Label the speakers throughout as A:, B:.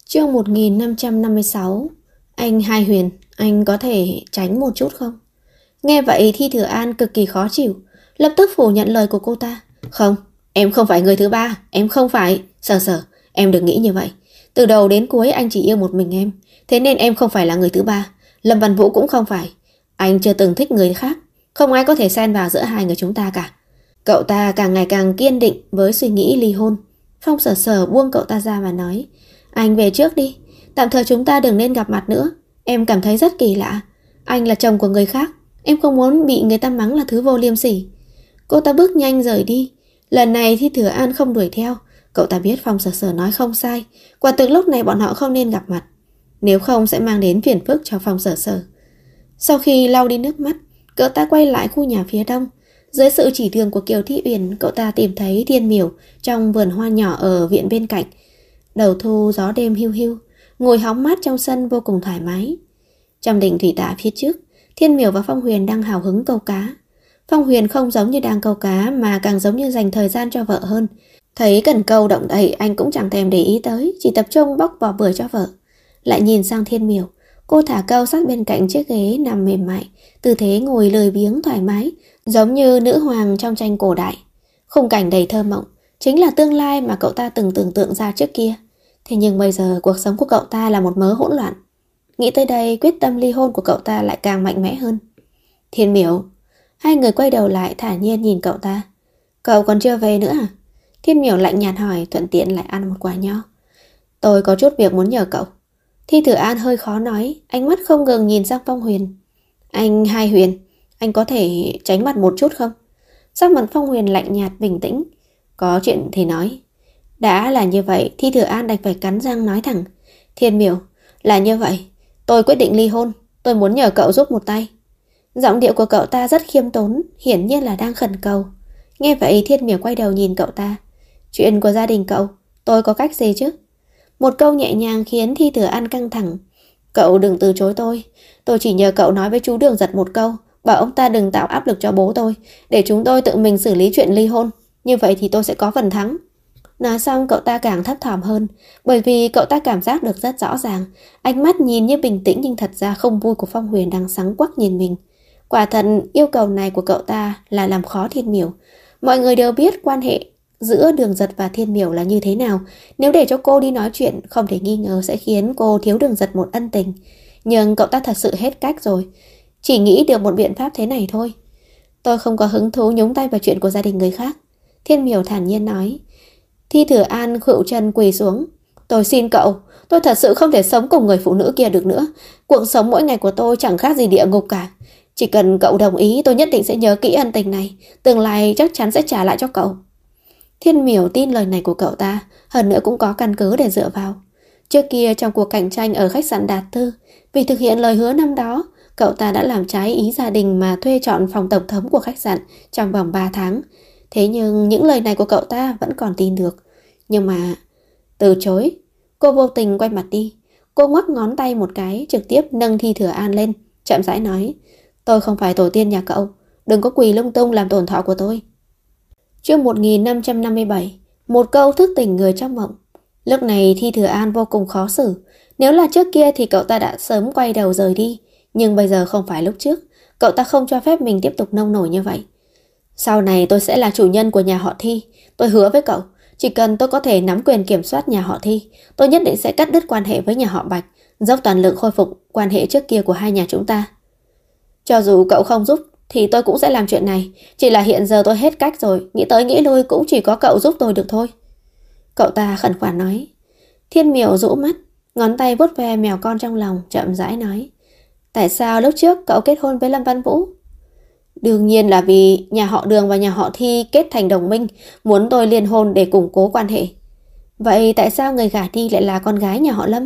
A: Chương 1556. Anh Hai Huyền, anh có thể tránh một chút không? Nghe vậy Thi Thừa An cực kỳ khó chịu, lập tức phủ nhận lời của cô ta. Không, em không phải người thứ ba, em không phải. Sở sở, em đừng nghĩ như vậy. Từ đầu đến cuối anh chỉ yêu một mình em, thế nên em không phải là người thứ ba. Lâm Văn Vũ cũng không phải. Anh chưa từng thích người khác, không ai có thể xen vào giữa hai người chúng ta cả. Cậu ta càng ngày càng kiên định với suy nghĩ ly hôn. Phong Sở Sở buông cậu ta ra và nói: Anh về trước đi, tạm thời chúng ta đừng nên gặp mặt nữa. Em cảm thấy rất kỳ lạ. Anh là chồng của người khác, em không muốn bị người ta mắng là thứ vô liêm sỉ. Cô ta bước nhanh rời đi. Lần này Thi Thừa An không đuổi theo. Cậu ta biết Phong Sở Sở nói không sai, quả thực lúc này bọn họ không nên gặp mặt, nếu không sẽ mang đến phiền phức cho Phong Sở Sở. Sau khi lau đi nước mắt, cậu ta quay lại khu nhà phía đông. Dưới sự chỉ đường của Kiều Thị Uyển, cậu ta tìm thấy Thiên Miểu trong vườn hoa nhỏ ở viện bên cạnh. Đầu thu gió đêm hiu hiu, ngồi hóng mát trong sân vô cùng thoải mái. Trong đình thủy tạ phía trước, Thiên Miểu và Phong Huyền đang hào hứng câu cá. Phong Huyền không giống như đang câu cá mà càng giống như dành thời gian cho vợ hơn. Thấy cần câu động đậy anh cũng chẳng thèm để ý tới, chỉ tập trung bóc vỏ bưởi cho vợ. Lại nhìn sang Thiên Miểu, cô thả câu sát bên cạnh chiếc ghế nằm mềm mại, tư thế ngồi lười biếng thoải mái, giống như nữ hoàng trong tranh cổ đại. Khung cảnh đầy thơ mộng, chính là tương lai mà cậu ta từng tưởng tượng ra trước kia. Thế nhưng bây giờ cuộc sống của cậu ta là một mớ hỗn loạn. Nghĩ tới đây, quyết tâm ly hôn của cậu ta lại càng mạnh mẽ hơn. Thiên Miểu. Hai người quay đầu lại thản nhiên nhìn cậu ta. Cậu còn chưa về nữa à? Thiên Miểu lạnh nhạt hỏi, thuận tiện lại ăn một quả nho. Tôi có chút việc muốn nhờ cậu. Thi Thừa An hơi khó nói, ánh mắt không ngừng nhìn sang Phong Huyền. Anh Hai Huyền, anh có thể tránh mặt một chút không? Sắc mặt Phong Huyền lạnh nhạt bình tĩnh. Có chuyện thì nói. Đã là như vậy, Thi Thừa An đành phải cắn răng nói thẳng. Thiên Miểu, là như vậy, tôi quyết định ly hôn, tôi muốn nhờ cậu giúp một tay. Giọng điệu của cậu ta rất khiêm tốn, hiển nhiên là đang khẩn cầu. Nghe vậy Thiên Miểu quay đầu nhìn cậu ta. Chuyện của gia đình cậu, tôi có cách gì chứ? Một câu nhẹ nhàng khiến Thi Thừa An căng thẳng. Cậu đừng từ chối tôi chỉ nhờ cậu nói với chú Đường Giật một câu, bảo ông ta đừng tạo áp lực cho bố tôi, để chúng tôi tự mình xử lý chuyện ly hôn. Như vậy thì tôi sẽ có phần thắng. Nói xong cậu ta càng thấp thỏm hơn, bởi vì cậu ta cảm giác được rất rõ ràng, ánh mắt nhìn như bình tĩnh nhưng thật ra không vui của Phong Huyền đang sáng quắc nhìn mình. Quả thật yêu cầu này của cậu ta là làm khó Thiên Miểu. Mọi người đều biết quan hệ giữa Đường Giật và Thiên Miểu là như thế nào. Nếu để cho cô đi nói chuyện, không thể nghi ngờ sẽ khiến cô thiếu Đường Giật một ân tình. Nhưng cậu ta thật sự hết cách rồi, chỉ nghĩ được một biện pháp thế này thôi. Tôi không có hứng thú nhúng tay vào chuyện của gia đình người khác, Thiên Miểu thản nhiên nói. Thi Thừa An khuỵu chân quỳ xuống. Tôi xin cậu, tôi thật sự không thể sống cùng người phụ nữ kia được nữa. Cuộc sống mỗi ngày của tôi chẳng khác gì địa ngục cả. Chỉ cần cậu đồng ý, tôi nhất định sẽ nhớ kỹ ân tình này, tương lai chắc chắn sẽ trả lại cho cậu. Thiên Miểu tin lời này của cậu ta, hơn nữa cũng có căn cứ để dựa vào. Trước kia trong cuộc cạnh tranh ở khách sạn Đạt Tư, vì thực hiện lời hứa năm đó, cậu ta đã làm trái ý gia đình mà thuê chọn phòng tổng thống của khách sạn trong vòng 3 tháng. Thế nhưng những lời này của cậu ta vẫn còn tin được. Nhưng mà từ chối. Cô vô tình quay mặt đi. Cô ngoắc ngón tay một cái, trực tiếp nâng Thi Thừa An lên, chậm rãi nói. Tôi không phải tổ tiên nhà cậu, đừng có quỳ lung tung làm tổn thọ của tôi. Chương 1557. Một câu thức tỉnh người trong mộng. Lúc này Thi Thừa An vô cùng khó xử. Nếu là trước kia thì cậu ta đã sớm quay đầu rời đi, nhưng bây giờ không phải lúc trước. Cậu ta không cho phép mình tiếp tục nông nổi như vậy. Sau này tôi sẽ là chủ nhân của nhà họ Thi. Tôi hứa với cậu, chỉ cần tôi có thể nắm quyền kiểm soát nhà họ Thi, tôi nhất định sẽ cắt đứt quan hệ với nhà họ Bạch, dốc toàn lực khôi phục quan hệ trước kia của hai nhà chúng ta. Cho dù cậu không giúp thì tôi cũng sẽ làm chuyện này. Chỉ là hiện giờ tôi hết cách rồi, nghĩ tới nghĩ lui cũng chỉ có cậu giúp tôi được thôi. Cậu ta khẩn khoản nói. Thiên Miểu rũ mắt, ngón tay vuốt ve mèo con trong lòng, chậm rãi nói. Tại sao lúc trước cậu kết hôn với Lâm Văn Vũ? Đương nhiên là vì nhà họ Đường và nhà họ Thi kết thành đồng minh, muốn tôi liên hôn để củng cố quan hệ. Vậy tại sao người gả đi lại là con gái nhà họ Lâm?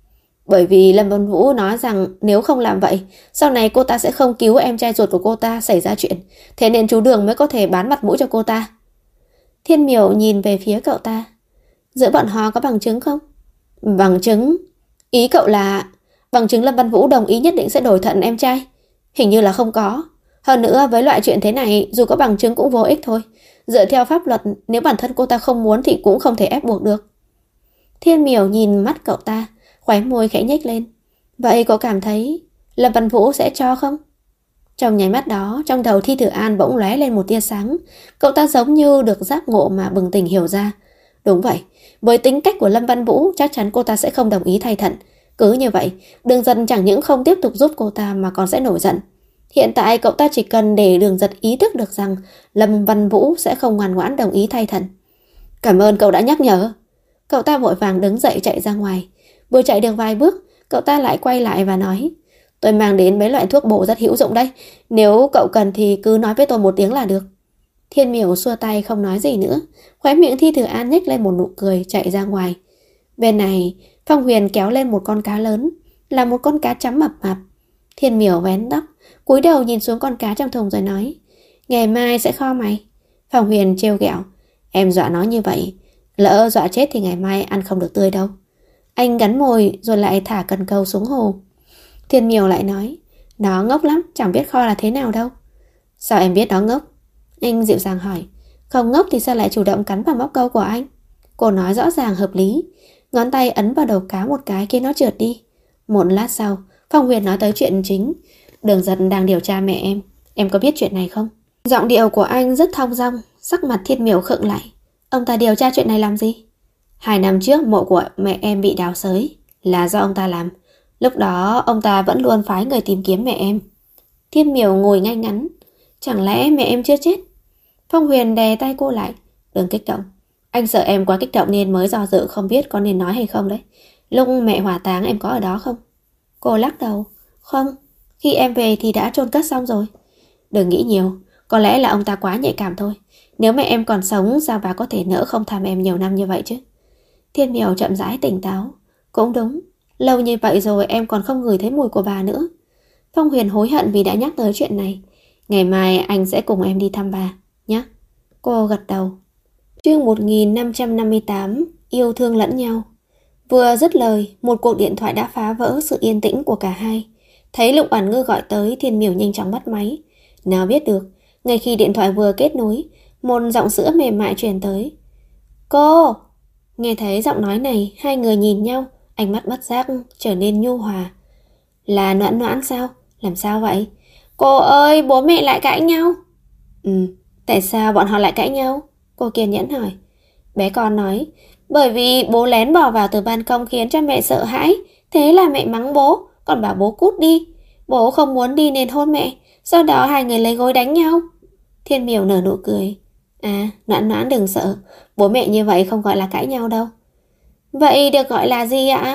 A: Bởi vì Lâm Văn Vũ nói rằng nếu không làm vậy, sau này cô ta sẽ không cứu em trai ruột của cô ta xảy ra chuyện. Thế nên chú Đường mới có thể bán mặt mũi cho cô ta. Thiên Miểu nhìn về phía cậu ta. Giữa bọn họ có bằng chứng không? Bằng chứng? Ý cậu là bằng chứng Lâm Văn Vũ đồng ý nhất định sẽ đổi thận em trai? Hình như là không có. Hơn nữa với loại chuyện thế này, dù có bằng chứng cũng vô ích thôi. Dựa theo pháp luật, nếu bản thân cô ta không muốn thì cũng không thể ép buộc được. Thiên Miểu nhìn mắt cậu ta, khóe môi khẽ nhếch lên. Vậy cậu cảm thấy Lâm Văn Vũ sẽ cho không? Trong nháy mắt đó, trong đầu Thi Tử An bỗng lóe lên một tia sáng. Cậu ta giống như được giác ngộ mà bừng tỉnh hiểu ra. Đúng vậy, với tính cách của Lâm Văn Vũ, chắc chắn cô ta sẽ không đồng ý thay Thận. Cứ như vậy, Đường Giật chẳng những không tiếp tục giúp cô ta mà còn sẽ nổi giận. Hiện tại cậu ta chỉ cần để Đường Giật ý thức được rằng Lâm Văn Vũ sẽ không ngoan ngoãn đồng ý thay Thận. Cảm ơn cậu đã nhắc nhở. Cậu ta vội vàng đứng dậy chạy ra ngoài. Vừa chạy được vài bước, cậu ta lại quay lại và nói: Tôi mang đến mấy loại thuốc bổ rất hữu dụng đấy. Nếu cậu cần thì cứ nói với tôi một tiếng là được. Thiên Miểu xua tay không nói gì nữa. Khóe miệng Thi Tử An nhếch lên một nụ cười chạy ra ngoài. Bên này, Phong Huyền kéo lên một con cá lớn, là một con cá chấm mập mạp. Thiên Miểu vén tóc, cúi đầu nhìn xuống con cá trong thùng rồi nói: Ngày mai sẽ kho mày. Phong Huyền trêu ghẹo: Em dọa nó như vậy, lỡ dọa chết thì ngày mai ăn không được tươi đâu. Anh gắn mồi rồi lại thả cần câu xuống hồ. Thiên Miểu lại nói: Nó ngốc lắm, chẳng biết kho là thế nào đâu. Sao em biết nó ngốc? Anh dịu dàng hỏi. Không ngốc thì sao lại chủ động cắn vào móc câu của anh? Cô nói rõ ràng hợp lý. Ngón tay ấn vào đầu cá một cái khiến nó trượt đi. Một lát sau, Phong Huyền nói tới chuyện chính. Đường Giật đang điều tra mẹ em có biết chuyện này không? Giọng điệu của anh rất thong dong. Sắc mặt Thiên Miểu khựng lại. Ông ta điều tra chuyện này làm gì? 2 năm trước mộ của mẹ em bị đào xới, là do ông ta làm. Lúc đó ông ta vẫn luôn phái người tìm kiếm mẹ em. Thiên Miểu ngồi ngay ngắn. Chẳng lẽ mẹ em chưa chết? Phong Huyền đè tay cô lại. Đừng kích động. Anh sợ em quá kích động nên mới do dự không biết có nên nói hay không đấy. Lúc mẹ hỏa táng em có ở đó không? Cô lắc đầu. Không, khi em về thì đã chôn cất xong rồi. Đừng nghĩ nhiều, có lẽ là ông ta quá nhạy cảm thôi. Nếu mẹ em còn sống sao bà có thể nỡ không thăm em nhiều năm như vậy chứ? Thiên Miểu chậm rãi tỉnh táo. Cũng đúng, lâu như vậy rồi em còn không ngửi thấy mùi của bà nữa. Phong Huyền hối hận vì đã nhắc tới chuyện này. Ngày mai anh sẽ cùng em đi thăm bà nhé. Cô gật đầu. Chương 1558. Yêu thương lẫn nhau. Vừa dứt lời, một cuộc điện thoại đã phá vỡ sự yên tĩnh của cả hai. Thấy Lục Oản Ngư gọi tới, Thiên Miểu nhanh chóng bắt máy. Nào biết được, ngay khi điện thoại vừa kết nối, một giọng sữa mềm mại truyền tới. Cô! Nghe thấy giọng nói này, hai người nhìn nhau, ánh mắt bất giác trở nên nhu hòa. Là Noãn Noãn sao? Làm sao vậy? Cô ơi, bố mẹ lại cãi nhau. Tại sao bọn họ lại cãi nhau? Cô kiên nhẫn hỏi. Bé con nói, bởi vì bố lén bò vào từ ban công khiến cho mẹ sợ hãi. Thế là mẹ mắng bố, còn bảo bố cút đi. Bố không muốn đi nên hôn mẹ. Sau đó hai người lấy gối đánh nhau. Thiên Miểu nở nụ cười. À, Noãn Noãn đừng sợ. Bố mẹ như vậy không gọi là cãi nhau đâu. Vậy được gọi là gì ạ?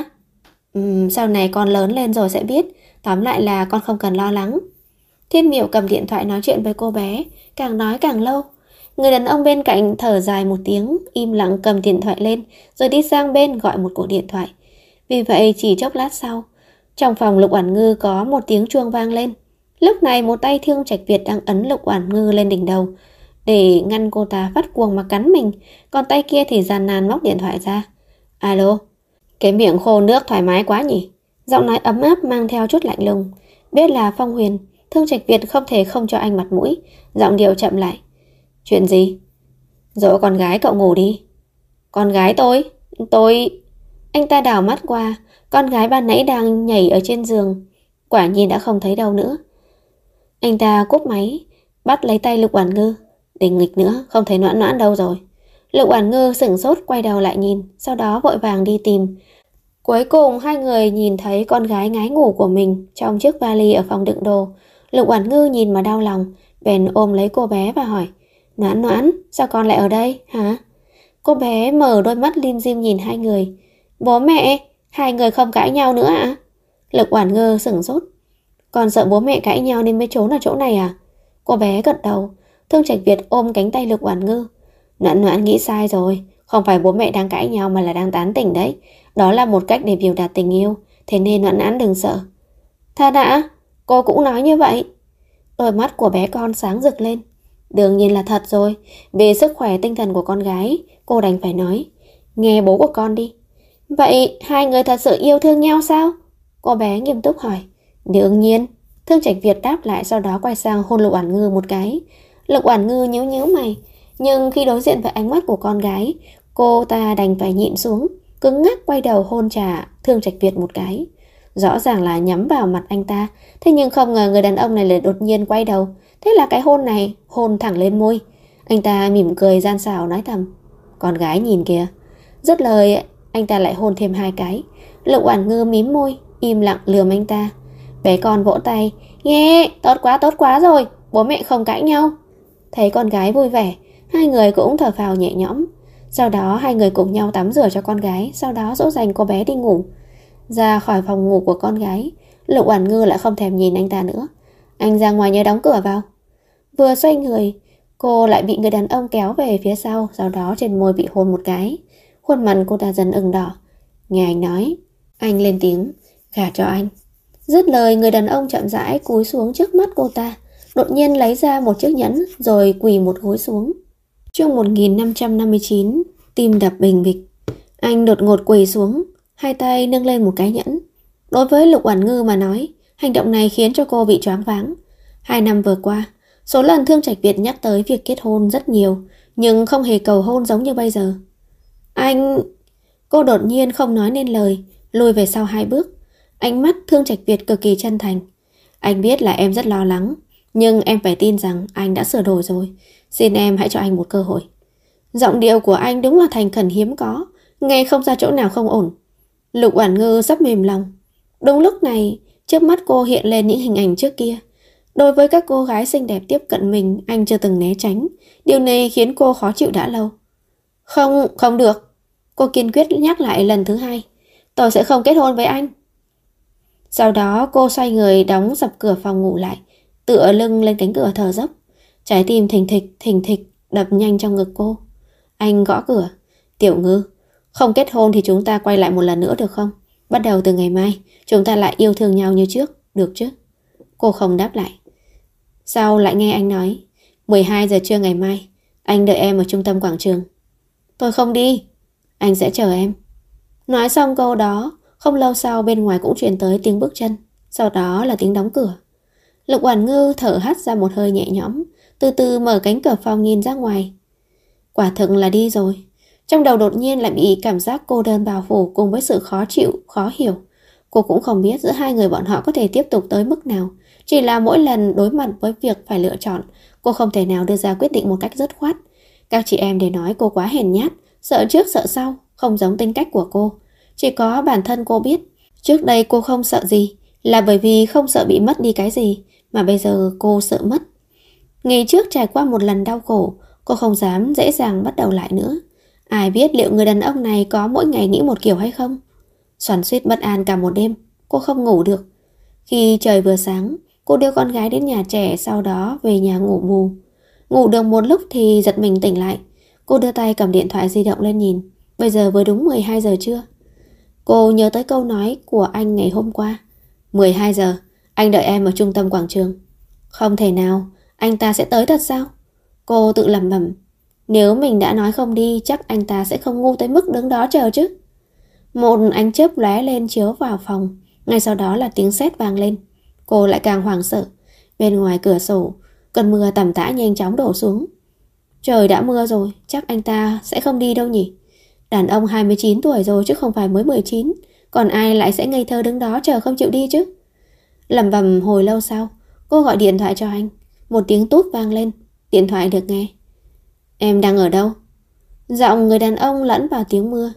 A: Sau này con lớn lên rồi sẽ biết. Tóm lại là con không cần lo lắng. Thiên Miểu cầm điện thoại nói chuyện với cô bé. Càng nói càng lâu. Người đàn ông bên cạnh thở dài một tiếng, im lặng cầm điện thoại lên, rồi đi sang bên gọi một cuộc điện thoại. Vì vậy chỉ chốc lát sau, trong phòng Lục Oản Ngư có một tiếng chuông vang lên. Lúc này một tay Thương Trạch Việt đang ấn Lục Oản Ngư lên đỉnh đầu để ngăn cô ta phát cuồng mà cắn mình, còn tay kia thì gian nan móc điện thoại ra. Alo, cái miệng khô nước thoải mái quá nhỉ? Giọng nói ấm áp mang theo chút lạnh lùng. Biết là Phong Huyền, Thương Trạch Việt không thể không cho anh mặt mũi, giọng điệu chậm lại. Chuyện gì? Dỗ con gái cậu ngủ đi. Con gái tôi... Anh ta đảo mắt qua, con gái ban nãy đang nhảy ở trên giường, quả nhiên đã không thấy đâu nữa. Anh ta cúp máy, bắt lấy tay Lục Oản Ngư. Đừng nghịch nữa, không thấy Noãn Noãn đâu rồi. Lục Oản Ngư sững sốt quay đầu lại nhìn, sau đó vội vàng đi tìm. Cuối cùng hai người nhìn thấy con gái ngái ngủ của mình trong chiếc vali ở phòng đựng đồ. Lục Oản Ngư nhìn mà đau lòng, bèn ôm lấy cô bé và hỏi. Noãn Noãn, sao con lại ở đây, hả? Cô bé mở đôi mắt lim dim nhìn hai người. Bố mẹ, hai người không cãi nhau nữa ạ? Lục Oản Ngư sững sốt. Con sợ bố mẹ cãi nhau nên mới trốn ở chỗ này à? Cô bé gật đầu. Thương Trạch Việt ôm cánh tay Lục Oản Ngư. Noãn Noãn nghĩ sai rồi, không phải bố mẹ đang cãi nhau mà là đang tán tỉnh đấy. Đó là một cách để biểu đạt tình yêu, thế nên Noãn Noãn đừng sợ. Thật ạ? Cô cũng nói như vậy? Đôi mắt của bé con sáng rực lên. Đương nhiên là thật rồi, vì sức khỏe tinh thần của con gái, cô đành phải nói. Nghe bố của con đi. Vậy hai người thật sự yêu thương nhau sao? Cô bé nghiêm túc hỏi. Đương nhiên. Thương Trạch Việt đáp lại, sau đó quay sang hôn Lục Oản Ngư một cái. Lục Oản Ngư nhíu mày, nhưng khi đối diện với ánh mắt của con gái, cô ta đành phải nhịn xuống, cứng ngắc quay đầu hôn trả Thương Trạch Việt một cái. Rõ ràng là nhắm vào mặt anh ta, thế nhưng không ngờ người đàn ông này lại đột nhiên quay đầu. Thế là cái hôn này hôn thẳng lên môi. Anh ta mỉm cười gian xảo nói thầm: con gái nhìn kìa. Dứt lời anh ta lại hôn thêm 2 cái. Lục Oản Ngư mím môi, im lặng lườm anh ta. Bé con vỗ tay: nghe, tốt quá rồi, bố mẹ không cãi nhau. Thấy con gái vui vẻ, hai người cũng thở phào nhẹ nhõm. Sau đó hai người cùng nhau tắm rửa cho con gái, sau đó dỗ dành cô bé đi ngủ. Ra khỏi phòng ngủ của con gái, Lục Oản Ngư lại không thèm nhìn anh ta nữa. Anh ra ngoài nhớ đóng cửa vào. Vừa xoay người, cô lại bị người đàn ông kéo về phía sau, sau đó trên môi bị hôn một cái. Khuôn mặt cô ta dần ửng đỏ. Nghe anh nói, anh lên tiếng: gả cho anh. Dứt lời, người đàn ông chậm rãi cúi xuống trước mắt cô ta, đột nhiên lấy ra một chiếc nhẫn rồi quỳ một gối xuống. Chương 1559, tim đập bình bịch. Anh đột ngột quỳ xuống, hai tay nâng lên một cái nhẫn. Đối với Lục Oản Ngư mà nói, hành động này khiến cho cô bị choáng váng. 2 năm vừa qua, số lần Thương Trạch Việt nhắc tới việc kết hôn rất nhiều, nhưng không hề cầu hôn giống như bây giờ. Anh... Cô đột nhiên không nói nên lời, lùi về sau 2 bước. Ánh mắt Thương Trạch Việt cực kỳ chân thành. Anh biết là em rất lo lắng, nhưng em phải tin rằng anh đã sửa đổi rồi. Xin em hãy cho anh một cơ hội. Giọng điệu của anh đúng là thành khẩn hiếm có, nghe không ra chỗ nào không ổn. Lục Oản Ngư sắp mềm lòng. Đúng lúc này, trước mắt cô hiện lên những hình ảnh trước kia. Đối với các cô gái xinh đẹp tiếp cận mình, anh chưa từng né tránh. Điều này khiến cô khó chịu đã lâu. Không được. Cô kiên quyết nhắc lại lần thứ 2. Tôi sẽ không kết hôn với anh. Sau đó cô xoay người đóng sập cửa phòng ngủ lại, tựa lưng lên cánh cửa thở dốc. Trái tim thình thịch đập nhanh trong ngực cô. Anh gõ cửa. Tiểu Ngư, không kết hôn thì chúng ta quay lại một lần nữa được không? Bắt đầu từ ngày mai, chúng ta lại yêu thương nhau như trước, được chứ? Cô không đáp lại. Sau lại nghe anh nói, 12 giờ trưa ngày mai, anh đợi em ở trung tâm quảng trường. Tôi không đi. Anh sẽ chờ em. Nói xong câu đó, không lâu sau bên ngoài cũng truyền tới tiếng bước chân, sau đó là tiếng đóng cửa. Lục Oản Ngư thở hắt ra một hơi nhẹ nhõm, từ từ mở cánh cửa phòng nhìn ra ngoài. Quả thực là đi rồi. Trong đầu đột nhiên lại bị cảm giác cô đơn bao phủ cùng với sự khó chịu, khó hiểu. Cô cũng không biết giữa hai người bọn họ có thể tiếp tục tới mức nào. Chỉ là mỗi lần đối mặt với việc phải lựa chọn, cô không thể nào đưa ra quyết định một cách dứt khoát. Các chị em đều nói cô quá hèn nhát, sợ trước sợ sau, không giống tính cách của cô. Chỉ có bản thân cô biết, trước đây cô không sợ gì, là bởi vì không sợ bị mất đi cái gì, mà bây giờ cô sợ mất. Ngày trước trải qua một lần đau khổ, cô không dám dễ dàng bắt đầu lại nữa. Ai biết liệu người đàn ông này có mỗi ngày nghĩ một kiểu hay không? Xoắn xuýt bất an cả một đêm, cô không ngủ được. Khi trời vừa sáng, cô đưa con gái đến nhà trẻ, sau đó về nhà ngủ bù. Ngủ được một lúc thì giật mình tỉnh lại. Cô đưa tay cầm điện thoại di động lên nhìn. Bây giờ vừa đúng 12 giờ trưa. Cô nhớ tới câu nói của anh ngày hôm qua. 12 giờ, anh đợi em ở trung tâm quảng trường. Không thể nào, anh ta sẽ tới thật sao? Cô tự lẩm bẩm. Nếu mình đã nói không đi, chắc anh ta sẽ không ngu tới mức đứng đó chờ chứ. Một ánh chớp lóe lên chiếu vào phòng. Ngay sau đó là tiếng sét vang lên. Cô lại càng hoảng sợ. Bên ngoài cửa sổ, cơn mưa tầm tã nhanh chóng đổ xuống. Trời đã mưa rồi, chắc anh ta sẽ không đi đâu nhỉ. Đàn ông 29 tuổi rồi chứ không phải mới 19. Còn ai lại sẽ ngây thơ đứng đó chờ không chịu đi chứ. Lẩm bẩm hồi lâu sau, cô gọi điện thoại cho anh. Một tiếng tút vang lên. Điện thoại được nghe. Em đang ở đâu? Giọng người đàn ông lẫn vào tiếng mưa.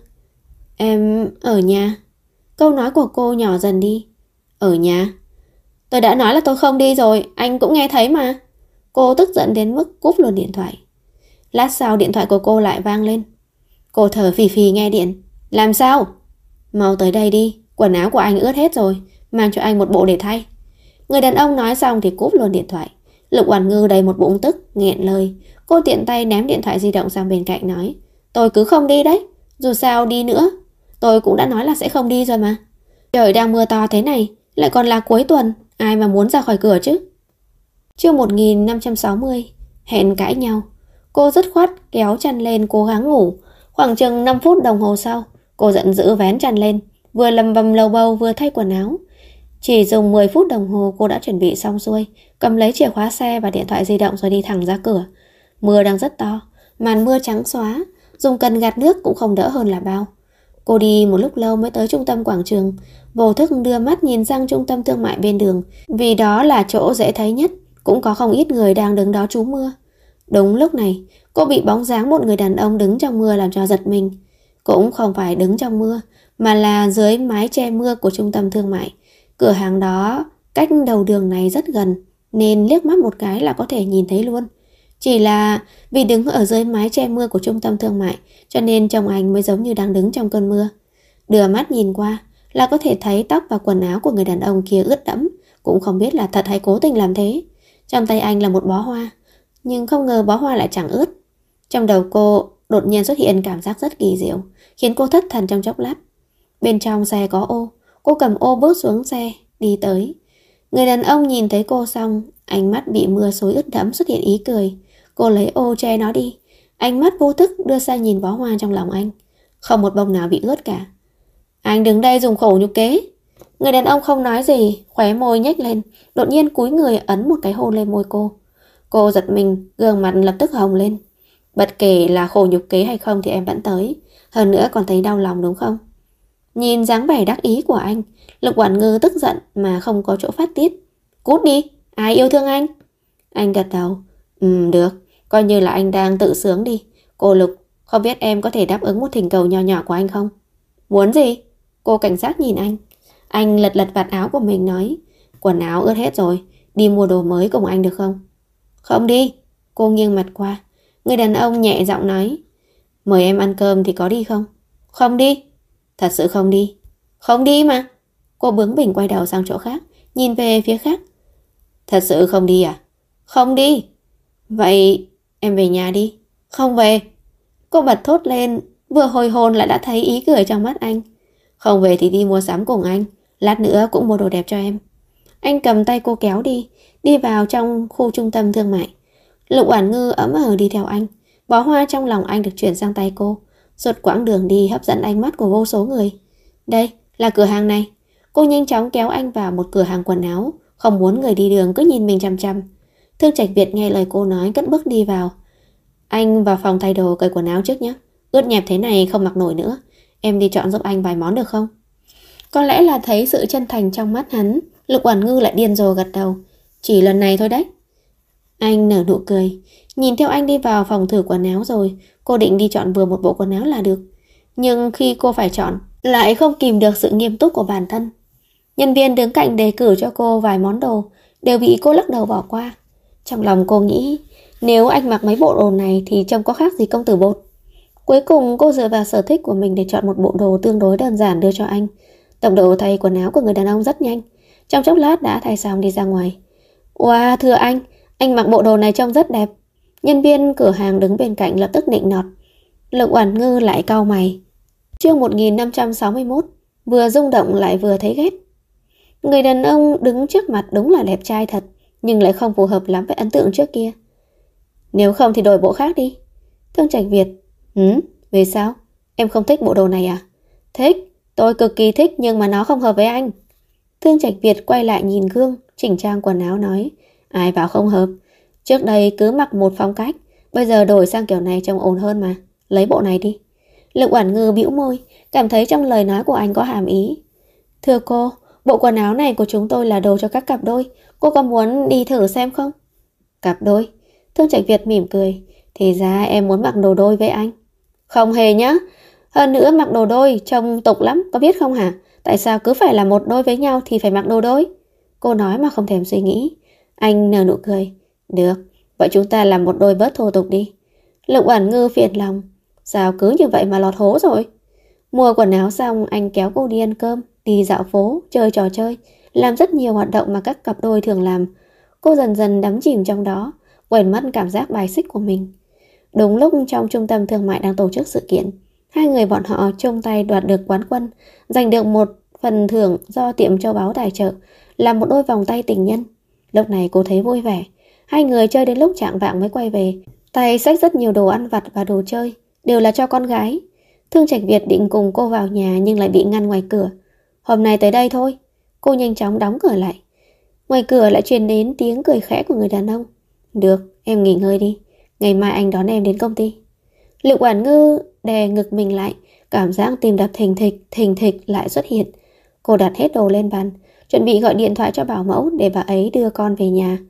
A: Em ở nhà. Câu nói của cô nhỏ dần đi. Ở nhà? Tôi đã nói là tôi không đi rồi, anh cũng nghe thấy mà. Cô tức giận đến mức cúp luôn điện thoại. Lát sau điện thoại của cô lại vang lên. Cô thở phì phì nghe điện. Làm sao? Mau tới đây đi, quần áo của anh ướt hết rồi, mang cho anh một bộ để thay. Người đàn ông nói xong thì cúp luôn điện thoại. Lục Oản Ngư đầy một bụng tức, nghẹn lời. Cô tiện tay ném điện thoại di động sang bên cạnh nói. Tôi cứ không đi đấy, dù sao đi nữa. Tôi cũng đã nói là sẽ không đi rồi mà. Trời đang mưa to thế này, lại còn là cuối tuần, ai mà muốn ra khỏi cửa chứ. Chương 1560, hẹn cãi nhau. Cô dứt khoát kéo chăn lên cố gắng ngủ. Khoảng chừng 5 phút đồng hồ sau, cô giận dữ vén chăn lên, vừa lầm bầm lầu bầu vừa thay quần áo. Chỉ dùng 10 phút đồng hồ cô đã chuẩn bị xong xuôi, cầm lấy chìa khóa xe và điện thoại di động rồi đi thẳng ra cửa. Mưa đang rất to, màn mưa trắng xóa, dùng cần gạt nước cũng không đỡ hơn là bao. Cô đi một lúc lâu mới tới trung tâm quảng trường, vô thức đưa mắt nhìn sang trung tâm thương mại bên đường, vì đó là chỗ dễ thấy nhất, cũng có không ít người đang đứng đó trú mưa. Đúng lúc này, cô bị bóng dáng một người đàn ông đứng trong mưa làm cho giật mình. Cũng không phải đứng trong mưa, mà là dưới mái che mưa của trung tâm thương mại. Cửa hàng đó cách đầu đường này rất gần, nên liếc mắt một cái là có thể nhìn thấy luôn. Chỉ là vì đứng ở dưới mái che mưa của trung tâm thương mại, cho nên trông anh mới giống như đang đứng trong cơn mưa. Đưa mắt nhìn qua là có thể thấy tóc và quần áo của người đàn ông kia ướt đẫm, cũng không biết là thật hay cố tình làm thế. Trong tay anh là một bó hoa, nhưng không ngờ bó hoa lại chẳng ướt. Trong đầu cô đột nhiên xuất hiện cảm giác rất kỳ diệu, khiến cô thất thần trong chốc lát. Bên trong xe có ô, cô cầm ô bước xuống xe, đi tới. Người đàn ông nhìn thấy cô xong, ánh mắt bị mưa xối ướt đẫm xuất hiện ý cười. Cô lấy ô che nó đi, ánh mắt vô thức đưa sang nhìn bó hoa trong lòng anh. Không một bông nào bị ướt cả. Anh đứng đây dùng khổ nhục kế. Người đàn ông không nói gì, khóe môi nhếch lên, đột nhiên cúi người ấn một cái hôn lên môi cô. Cô giật mình, gương mặt lập tức hồng lên. Bất kể là khổ nhục kế hay không thì em vẫn tới, hơn nữa còn thấy đau lòng đúng không? Nhìn dáng vẻ đắc ý của anh, Lục Quản Ngư tức giận mà không có chỗ phát tiết. Cút đi, ai yêu thương anh? Anh gật đầu. Được, coi như là anh đang tự sướng đi. Cô Lục, không biết em có thể đáp ứng một thỉnh cầu nho nhỏ của anh không? Muốn gì? Cô cảnh giác nhìn anh. Anh lật lật vạt áo của mình nói. Quần áo ướt hết rồi, đi mua đồ mới cùng anh được không? Không đi. Cô nghiêng mặt qua. Người đàn ông nhẹ giọng nói. Mời em ăn cơm thì có đi không? Không đi. Thật sự không đi. Không đi mà. Cô bướng bỉnh quay đầu sang chỗ khác, nhìn về phía khác. Thật sự không đi à? Không đi. Vậy em về nhà đi. Không về. Cô bật thốt lên, vừa hồi hồn lại đã thấy ý cười trong mắt anh. Không về thì đi mua sắm cùng anh, lát nữa cũng mua đồ đẹp cho em. Anh cầm tay cô kéo đi vào trong khu trung tâm thương mại. Lục Oản Ngư ấm ờ đi theo anh. Bó hoa trong lòng anh được chuyển sang tay cô. Suốt quãng đường đi hấp dẫn ánh mắt của vô số người. Đây là cửa hàng này. Cô nhanh chóng kéo anh vào một cửa hàng quần áo, không muốn người đi đường cứ nhìn mình chằm chằm. Thương Trạch Việt nghe lời cô nói cất bước đi vào. Anh vào phòng thay đồ cởi quần áo trước nhé. Ướt nhẹp thế này không mặc nổi nữa. Em đi chọn giúp anh vài món được không? Có lẽ là thấy sự chân thành trong mắt hắn, Lục Oản Ngư lại điên rồ gật đầu. Chỉ lần này thôi đấy. Anh nở nụ cười, nhìn theo anh đi vào phòng thử quần áo rồi. Cô định đi chọn vừa một bộ quần áo là được. Nhưng khi cô phải chọn, lại không kìm được sự nghiêm túc của bản thân. Nhân viên đứng cạnh đề cử cho cô vài món đồ, đều bị cô lắc đầu bỏ qua. Trong lòng cô nghĩ, nếu anh mặc mấy bộ đồ này thì trông có khác gì công tử bột. Cuối cùng cô dựa vào sở thích của mình để chọn một bộ đồ tương đối đơn giản đưa cho anh. Tốc độ thay quần áo của người đàn ông rất nhanh, trong chốc lát đã thay xong đi ra ngoài. Wow, thưa anh mặc bộ đồ này trông rất đẹp. Nhân viên cửa hàng đứng bên cạnh lập tức nịnh nọt. Lục Oản Ngư lại cau mày. Chương 1561, vừa rung động lại vừa thấy ghét. Người đàn ông đứng trước mặt đúng là đẹp trai thật, nhưng lại không phù hợp lắm với ấn tượng trước kia. Nếu không thì đổi bộ khác đi. Thương Trạch Việt. Vì sao? Em không thích bộ đồ này à? Thích, tôi cực kỳ thích, nhưng mà nó không hợp với anh. Thương Trạch Việt quay lại nhìn gương, chỉnh trang quần áo nói. Ai bảo không hợp? Trước đây cứ mặc một phong cách, bây giờ đổi sang kiểu này trông ổn hơn mà. Lấy bộ này đi. Lục Oản Ngư bĩu môi, cảm thấy trong lời nói của anh có hàm ý. Thưa cô, bộ quần áo này của chúng tôi là đồ cho các cặp đôi. Cô có muốn đi thử xem không? Cặp đôi? Thương Trạch Việt mỉm cười. Thì ra em muốn mặc đồ đôi với anh. Không hề nhá. Hơn nữa mặc đồ đôi trông tục lắm, có biết không hả? Tại sao cứ phải là một đôi với nhau thì phải mặc đồ đôi? Cô nói mà không thèm suy nghĩ. Anh nở nụ cười. Được, vậy chúng ta làm một đôi bớt thô tục đi. Lục Oản Ngư phiền lòng. Sao cứ như vậy mà lọt hố rồi? Mua quần áo xong, anh kéo cô đi ăn cơm, đi dạo phố, chơi trò chơi, làm rất nhiều hoạt động mà các cặp đôi thường làm. Cô dần dần đắm chìm trong đó, quên mất cảm giác bài xích của mình. Đúng lúc trong trung tâm thương mại đang tổ chức sự kiện, hai người bọn họ chung tay đoạt được quán quân, giành được một phần thưởng do tiệm châu báu tài trợ, làm một đôi vòng tay tình nhân. Lúc này cô thấy vui vẻ. Hai người chơi đến lúc chạng vạng mới quay về, tay xách rất nhiều đồ ăn vặt và đồ chơi, đều là cho con gái. Thương Trạch Việt định cùng cô vào nhà nhưng lại bị ngăn ngoài cửa. Hôm nay tới đây thôi. Cô nhanh chóng đóng cửa lại. Ngoài cửa lại truyền đến tiếng cười khẽ của người đàn ông. Được, em nghỉ ngơi đi, ngày mai anh đón em đến công ty. Lục Oản Ngư đè ngực mình lại, Cảm giác tim đập thình thịch lại xuất hiện. Cô đặt hết đồ lên bàn, chuẩn bị gọi điện thoại cho bảo mẫu để bà ấy đưa con về nhà.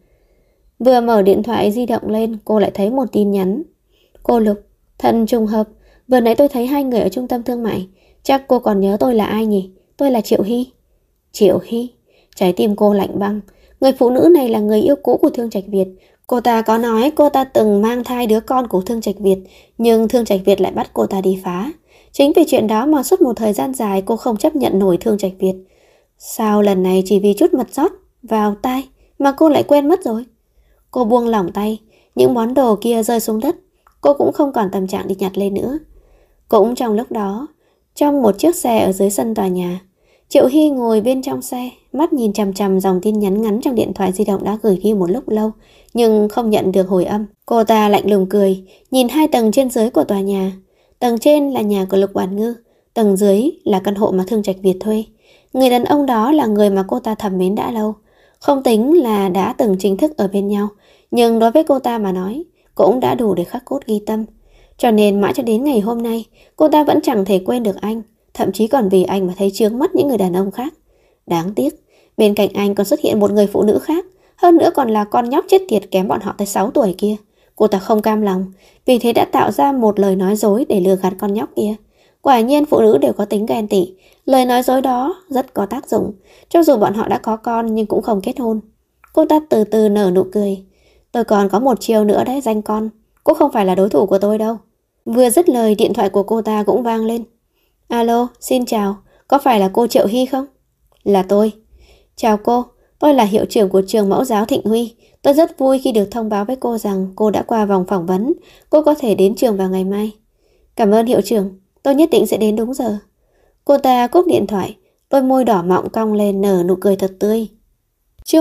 A: Vừa mở điện thoại di động lên, cô lại thấy một tin nhắn. Cô Lục, thật trùng hợp, vừa nãy tôi thấy hai người ở trung tâm thương mại. Chắc cô còn nhớ tôi là ai nhỉ? Tôi là Triệu Hy. Triệu Hy? Trái tim cô lạnh băng. Người phụ nữ này là người yêu cũ của Thương Trạch Việt. Cô ta có nói cô ta từng mang thai đứa con của Thương Trạch Việt, nhưng Thương Trạch Việt lại bắt cô ta đi phá. Chính vì chuyện đó mà suốt một thời gian dài cô không chấp nhận nổi Thương Trạch Việt. Sao lần này chỉ vì chút mật rót vào tai mà cô lại quên mất rồi? Cô buông lỏng tay, những món đồ kia rơi xuống đất. Cô cũng không còn tâm trạng đi nhặt lên nữa. Cũng trong lúc đó, trong một chiếc xe ở dưới sân tòa nhà, Triệu Hy ngồi bên trong xe, mắt nhìn chằm chằm dòng tin nhắn ngắn trong điện thoại di động đã gửi đi một lúc lâu, nhưng không nhận được hồi âm. Cô ta lạnh lùng cười, nhìn hai tầng trên dưới của tòa nhà. Tầng trên là nhà của Lục Quản Ngư, tầng dưới là căn hộ mà Thương Trạch Việt thuê. Người đàn ông đó là người mà cô ta thầm mến đã lâu. Không tính là đã từng chính thức ở bên nhau, nhưng đối với cô ta mà nói, cũng đã đủ để khắc cốt ghi tâm. Cho nên mãi cho đến ngày hôm nay, cô ta vẫn chẳng thể quên được anh, thậm chí còn vì anh mà thấy chướng mắt những người đàn ông khác. Đáng tiếc, bên cạnh anh còn xuất hiện một người phụ nữ khác, hơn nữa còn là con nhóc chết tiệt kém bọn họ tới 6 tuổi kia. Cô ta không cam lòng, vì thế đã tạo ra một lời nói dối để lừa gạt con nhóc kia. Quả nhiên phụ nữ đều có tính ghen tị, lời nói dối đó rất có tác dụng, cho dù bọn họ đã có con nhưng cũng không kết hôn. Cô ta từ từ nở nụ cười. Tôi còn có một chiêu nữa đấy danh con, cô không phải là đối thủ của tôi đâu. Vừa dứt lời, điện thoại của cô ta cũng vang lên. Alo, xin chào, có phải là cô Triệu Hy không? Là tôi. Chào cô, tôi là hiệu trưởng của trường mẫu giáo Thịnh Huy. Tôi rất vui khi được thông báo với cô rằng cô đã qua vòng phỏng vấn, cô có thể đến trường vào ngày mai. Cảm ơn hiệu trưởng, tôi nhất định sẽ đến đúng giờ. Cô ta cúp điện thoại, đôi môi đỏ mọng cong lên nở nụ cười thật tươi. Chương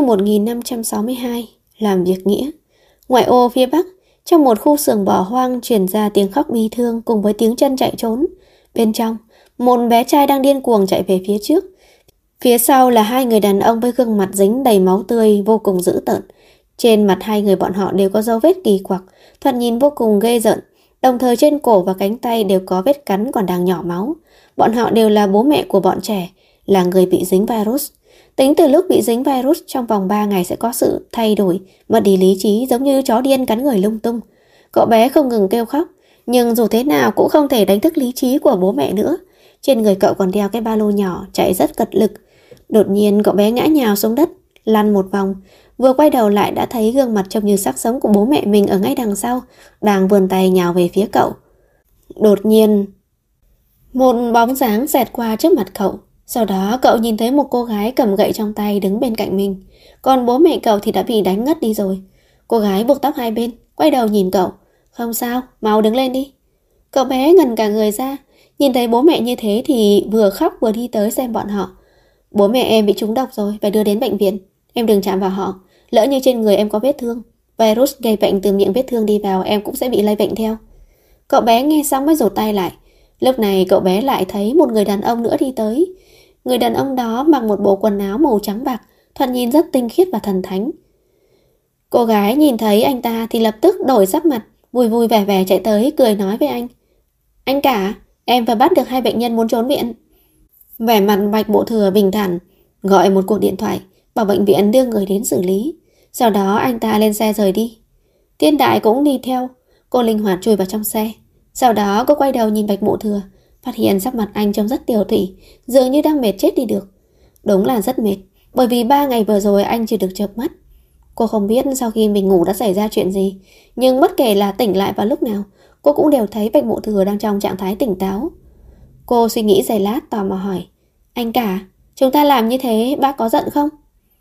A: 1562, làm việc nghĩa. Ngoại ô phía Bắc, trong một khu xưởng bỏ hoang truyền ra tiếng khóc bi thương cùng với tiếng chân chạy trốn. Bên trong, một bé trai đang điên cuồng chạy về phía trước. Phía sau là hai người đàn ông với gương mặt dính đầy máu tươi vô cùng dữ tợn. Trên mặt hai người bọn họ đều có dấu vết kỳ quặc, thoạt nhìn vô cùng ghê rợn. Đồng thời trên cổ và cánh tay đều có vết cắn còn đang nhỏ máu. Bọn họ đều là bố mẹ của bọn trẻ, là người bị dính virus. Tính từ lúc bị dính virus, trong vòng 3 ngày sẽ có sự thay đổi, mất đi lý trí giống như chó điên cắn người lung tung. Cậu bé không ngừng kêu khóc, nhưng dù thế nào cũng không thể đánh thức lý trí của bố mẹ nữa. Trên người cậu còn đeo cái ba lô nhỏ, chạy rất cật lực. Đột nhiên cậu bé ngã nhào xuống đất, lăn một vòng. Vừa quay đầu lại đã thấy gương mặt trông như xác sống của bố mẹ mình ở ngay đằng sau, đang vươn tay nhào về phía cậu. Đột nhiên, một bóng dáng xẹt qua trước mặt cậu. Sau đó cậu nhìn thấy một cô gái cầm gậy trong tay đứng bên cạnh mình. Còn bố mẹ cậu thì đã bị đánh ngất đi rồi. Cô gái buộc tóc hai bên, quay đầu nhìn cậu. Không sao, mau đứng lên đi. Cậu bé ngần cả người ra, nhìn thấy bố mẹ như thế thì vừa khóc vừa đi tới xem bọn họ. Bố mẹ em bị trúng độc rồi, phải đưa đến bệnh viện. Em đừng chạm vào họ, lỡ như trên người em có vết thương, virus gây bệnh từ miệng vết thương đi vào, em cũng sẽ bị lây bệnh theo. Cậu bé nghe xong mới rụt tay lại. Lúc này cậu bé lại thấy một người đàn ông nữa đi tới. Người đàn ông đó mặc một bộ quần áo màu trắng bạc, thoạt nhìn rất tinh khiết và thần thánh. Cô gái nhìn thấy anh ta thì lập tức đổi sắc mặt, vui vui vẻ vẻ chạy tới cười nói với anh. Anh cả, em vừa bắt được hai bệnh nhân muốn trốn viện. Vẻ mặt Bạch Bộ Thừa bình thản, gọi một cuộc điện thoại, bảo bệnh viện đưa người đến xử lý. Sau đó anh ta lên xe rời đi. Thiên Đại cũng đi theo. Cô linh hoạt chui vào trong xe. Sau đó cô quay đầu nhìn Bạch Bộ Thừa, phát hiện sắc mặt anh trông rất tiều tụy, dường như đang mệt chết đi được. Đúng là rất mệt, bởi vì 3 ngày vừa rồi anh chưa được chợp mắt. Cô không biết sau khi mình ngủ đã xảy ra chuyện gì, nhưng bất kể là tỉnh lại vào lúc nào, cô cũng đều thấy Bạch Bộ Thừa đang trong trạng thái tỉnh táo. Cô suy nghĩ giây lát tò mò hỏi. Anh cả, chúng ta làm như thế bác có giận không?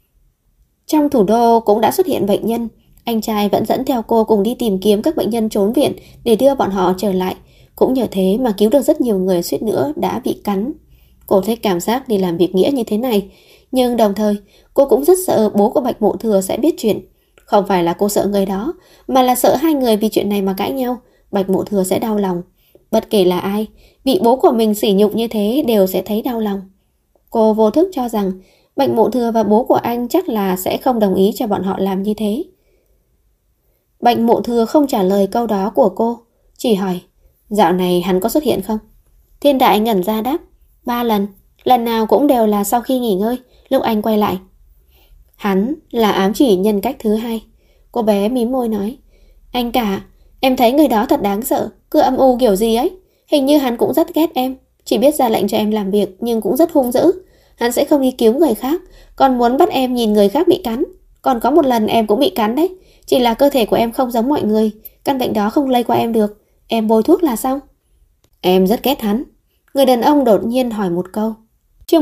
A: Trong thủ đô cũng đã xuất hiện bệnh nhân. Anh trai vẫn dẫn theo cô cùng đi tìm kiếm các bệnh nhân trốn viện để đưa bọn họ trở lại. Cũng nhờ thế mà cứu được rất nhiều người suýt nữa đã bị cắn. Cô thích cảm giác đi làm việc nghĩa như thế này. Nhưng đồng thời cô cũng rất sợ bố của Bạch Bộ Thừa sẽ biết chuyện. Không phải là cô sợ người đó, mà là sợ hai người vì chuyện này mà cãi nhau, Bạch Bộ Thừa sẽ đau lòng. Bất kể là ai, bị bố của mình sỉ nhục như thế đều sẽ thấy đau lòng. Cô vô thức cho rằng Bạch Bộ Thừa và bố của anh chắc là sẽ không đồng ý cho bọn họ làm như thế. Bạch Bộ Thừa không trả lời câu đó của cô, chỉ hỏi, dạo này hắn có xuất hiện không? Thiên Đại ngẩn ra đáp, 3 lần, lần nào cũng đều là sau khi nghỉ ngơi, lúc anh quay lại. Hắn là ám chỉ nhân cách thứ 2. Cô bé mím môi nói, anh cả, em thấy người đó thật đáng sợ, cứ âm u kiểu gì ấy. Hình như hắn cũng rất ghét em, chỉ biết ra lệnh cho em làm việc nhưng cũng rất hung dữ. Hắn sẽ không đi cứu người khác, còn muốn bắt em nhìn người khác bị cắn. Còn có một lần em cũng bị cắn đấy, chỉ là cơ thể của em không giống mọi người, căn bệnh đó không lây qua em được. Em bôi thuốc là xong. Em rất ghét hắn. Người đàn ông đột nhiên hỏi một câu. Chương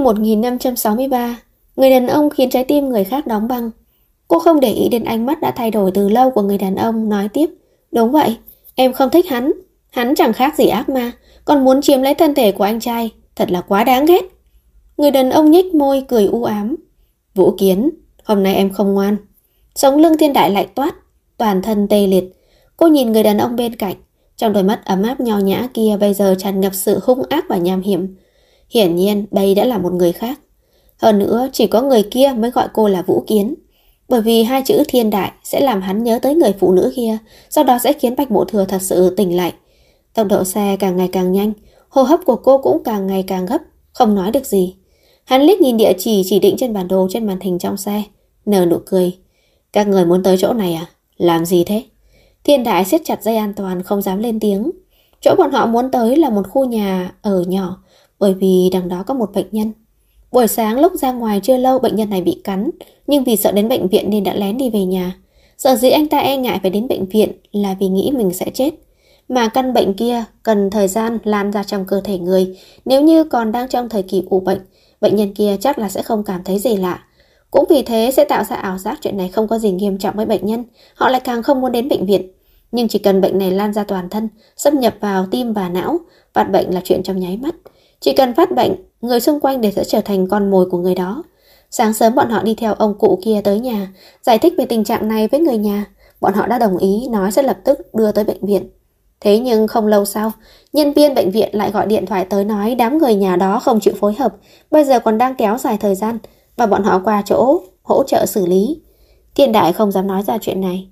A: 1563. Người đàn ông khiến trái tim người khác đóng băng. Cô không để ý đến ánh mắt đã thay đổi từ lâu của người đàn ông, nói tiếp. Đúng vậy, em không thích hắn. Hắn chẳng khác gì ác ma, còn muốn chiếm lấy thân thể của anh trai. Thật là quá đáng ghét. Người đàn ông nhếch môi cười u ám. Vũ Kiến, hôm nay em không ngoan. Sống lưng Thiên Đại lạnh toát, toàn thân tê liệt. Cô nhìn người đàn ông bên cạnh, trong đôi mắt ấm áp nho nhã kia bây giờ tràn ngập sự hung ác và nham hiểm. Hiển nhiên đây đã là một người khác. Hơn nữa chỉ có người kia mới gọi cô là Vũ Kiến. Bởi vì 2 chữ Thiên Đại sẽ làm hắn nhớ tới người phụ nữ kia, sau đó sẽ khiến Bạch Mộ Thừa thật sự tỉnh lại. Tốc độ xe càng ngày càng nhanh, hô hấp của cô cũng càng ngày càng gấp, không nói được gì. Hắn liếc nhìn địa chỉ định trên bản đồ trên màn hình trong xe, nở nụ cười. Các người muốn tới chỗ này à? Làm gì thế? Thiên Đại siết chặt dây an toàn không dám lên tiếng. Chỗ bọn họ muốn tới là một khu nhà ở nhỏ, bởi vì đằng đó có một bệnh nhân. Buổi sáng lúc ra ngoài chưa lâu bệnh nhân này bị cắn, nhưng vì sợ đến bệnh viện nên đã lén đi về nhà. Sở dĩ anh ta e ngại phải đến bệnh viện là vì nghĩ mình sẽ chết. Mà căn bệnh kia cần thời gian lan ra trong cơ thể người. Nếu như còn đang trong thời kỳ ủ bệnh, bệnh nhân kia chắc là sẽ không cảm thấy gì lạ. Cũng vì thế sẽ tạo ra ảo giác chuyện này không có gì nghiêm trọng với bệnh nhân. Họ lại càng không muốn đến bệnh viện. Nhưng chỉ cần bệnh này lan ra toàn thân, xâm nhập vào tim và não, phát bệnh là chuyện trong nháy mắt. Chỉ cần phát bệnh, người xung quanh đều sẽ trở thành con mồi của người đó. Sáng sớm bọn họ đi theo ông cụ kia tới nhà, giải thích về tình trạng này với người nhà. Bọn họ đã đồng ý nói sẽ lập tức đưa tới bệnh viện. Thế nhưng không lâu sau, nhân viên bệnh viện lại gọi điện thoại tới nói đám người nhà đó không chịu phối hợp, bây giờ còn đang kéo dài thời gian, và bọn họ qua chỗ hỗ trợ xử lý. Thiên Đại không dám nói ra chuyện này.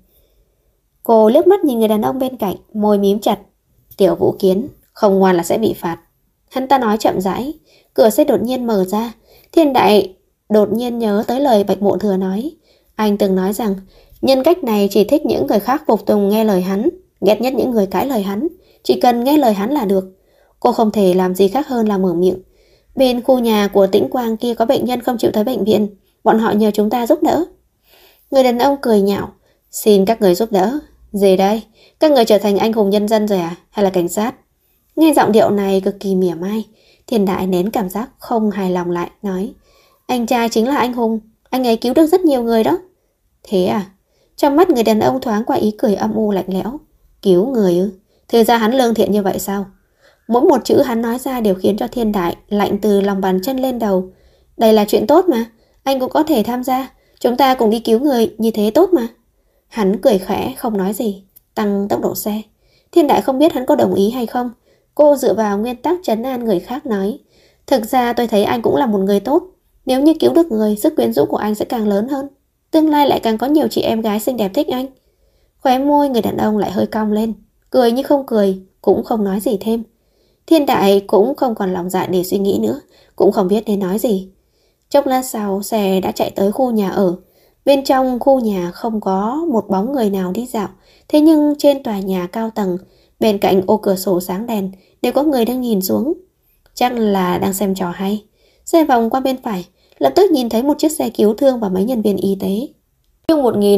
A: Cô liếc mắt nhìn người đàn ông bên cạnh, môi mím chặt. Tiểu Vũ Kiến, không ngoan là sẽ bị phạt. Hắn ta nói chậm rãi. Cửa xe đột nhiên mở ra. Thiên Đại đột nhiên nhớ tới lời Bạch Mộ Thừa nói. Anh từng nói rằng nhân cách này chỉ thích những người khác phục tùng nghe lời hắn, ghét nhất những người cãi lời hắn. Chỉ cần nghe lời hắn là được. Cô không thể làm gì khác hơn là mở miệng. Bên khu nhà của Tĩnh Quang kia có bệnh nhân không chịu tới bệnh viện, bọn họ nhờ chúng ta giúp đỡ. Người đàn ông cười nhạo. Xin các người giúp đỡ. Gì đây? Các người trở thành anh hùng nhân dân rồi à? Hay là cảnh sát? Nghe giọng điệu này cực kỳ mỉa mai. Thiên Đại nén cảm giác không hài lòng lại, nói. Anh trai chính là anh hùng. Anh ấy cứu được rất nhiều người đó. Thế à? Trong mắt người đàn ông thoáng qua ý cười âm u lạnh lẽo. Cứu người ư? Thì ra hắn lương thiện như vậy sao? Mỗi một chữ hắn nói ra đều khiến cho Thiên Đại lạnh từ lòng bàn chân lên đầu. Đây là chuyện tốt mà. Anh cũng có thể tham gia. Chúng ta cùng đi cứu người, như thế tốt mà. Hắn cười khẽ không nói gì, tăng tốc độ xe. Thiên Đại không biết hắn có đồng ý hay không. Cô dựa vào nguyên tắc trấn an người khác nói. Thực ra tôi thấy anh cũng là một người tốt. Nếu như cứu được người, sức quyến rũ của anh sẽ càng lớn hơn. Tương lai lại càng có nhiều chị em gái xinh đẹp thích anh. Khóe môi người đàn ông lại hơi cong lên. Cười như không cười, cũng không nói gì thêm. Thiên Đại cũng không còn lòng dạ để suy nghĩ nữa, cũng không biết nên nói gì. Chốc lát sau, xe đã chạy tới khu nhà ở. Bên trong khu nhà không có một bóng người nào đi dạo. Thế nhưng trên tòa nhà cao tầng, bên cạnh ô cửa sổ sáng đèn, đều có người đang nhìn xuống. Chắc là đang xem trò hay. Xe vòng qua bên phải, lập tức nhìn thấy một chiếc xe cứu thương và mấy nhân viên y tế. Chương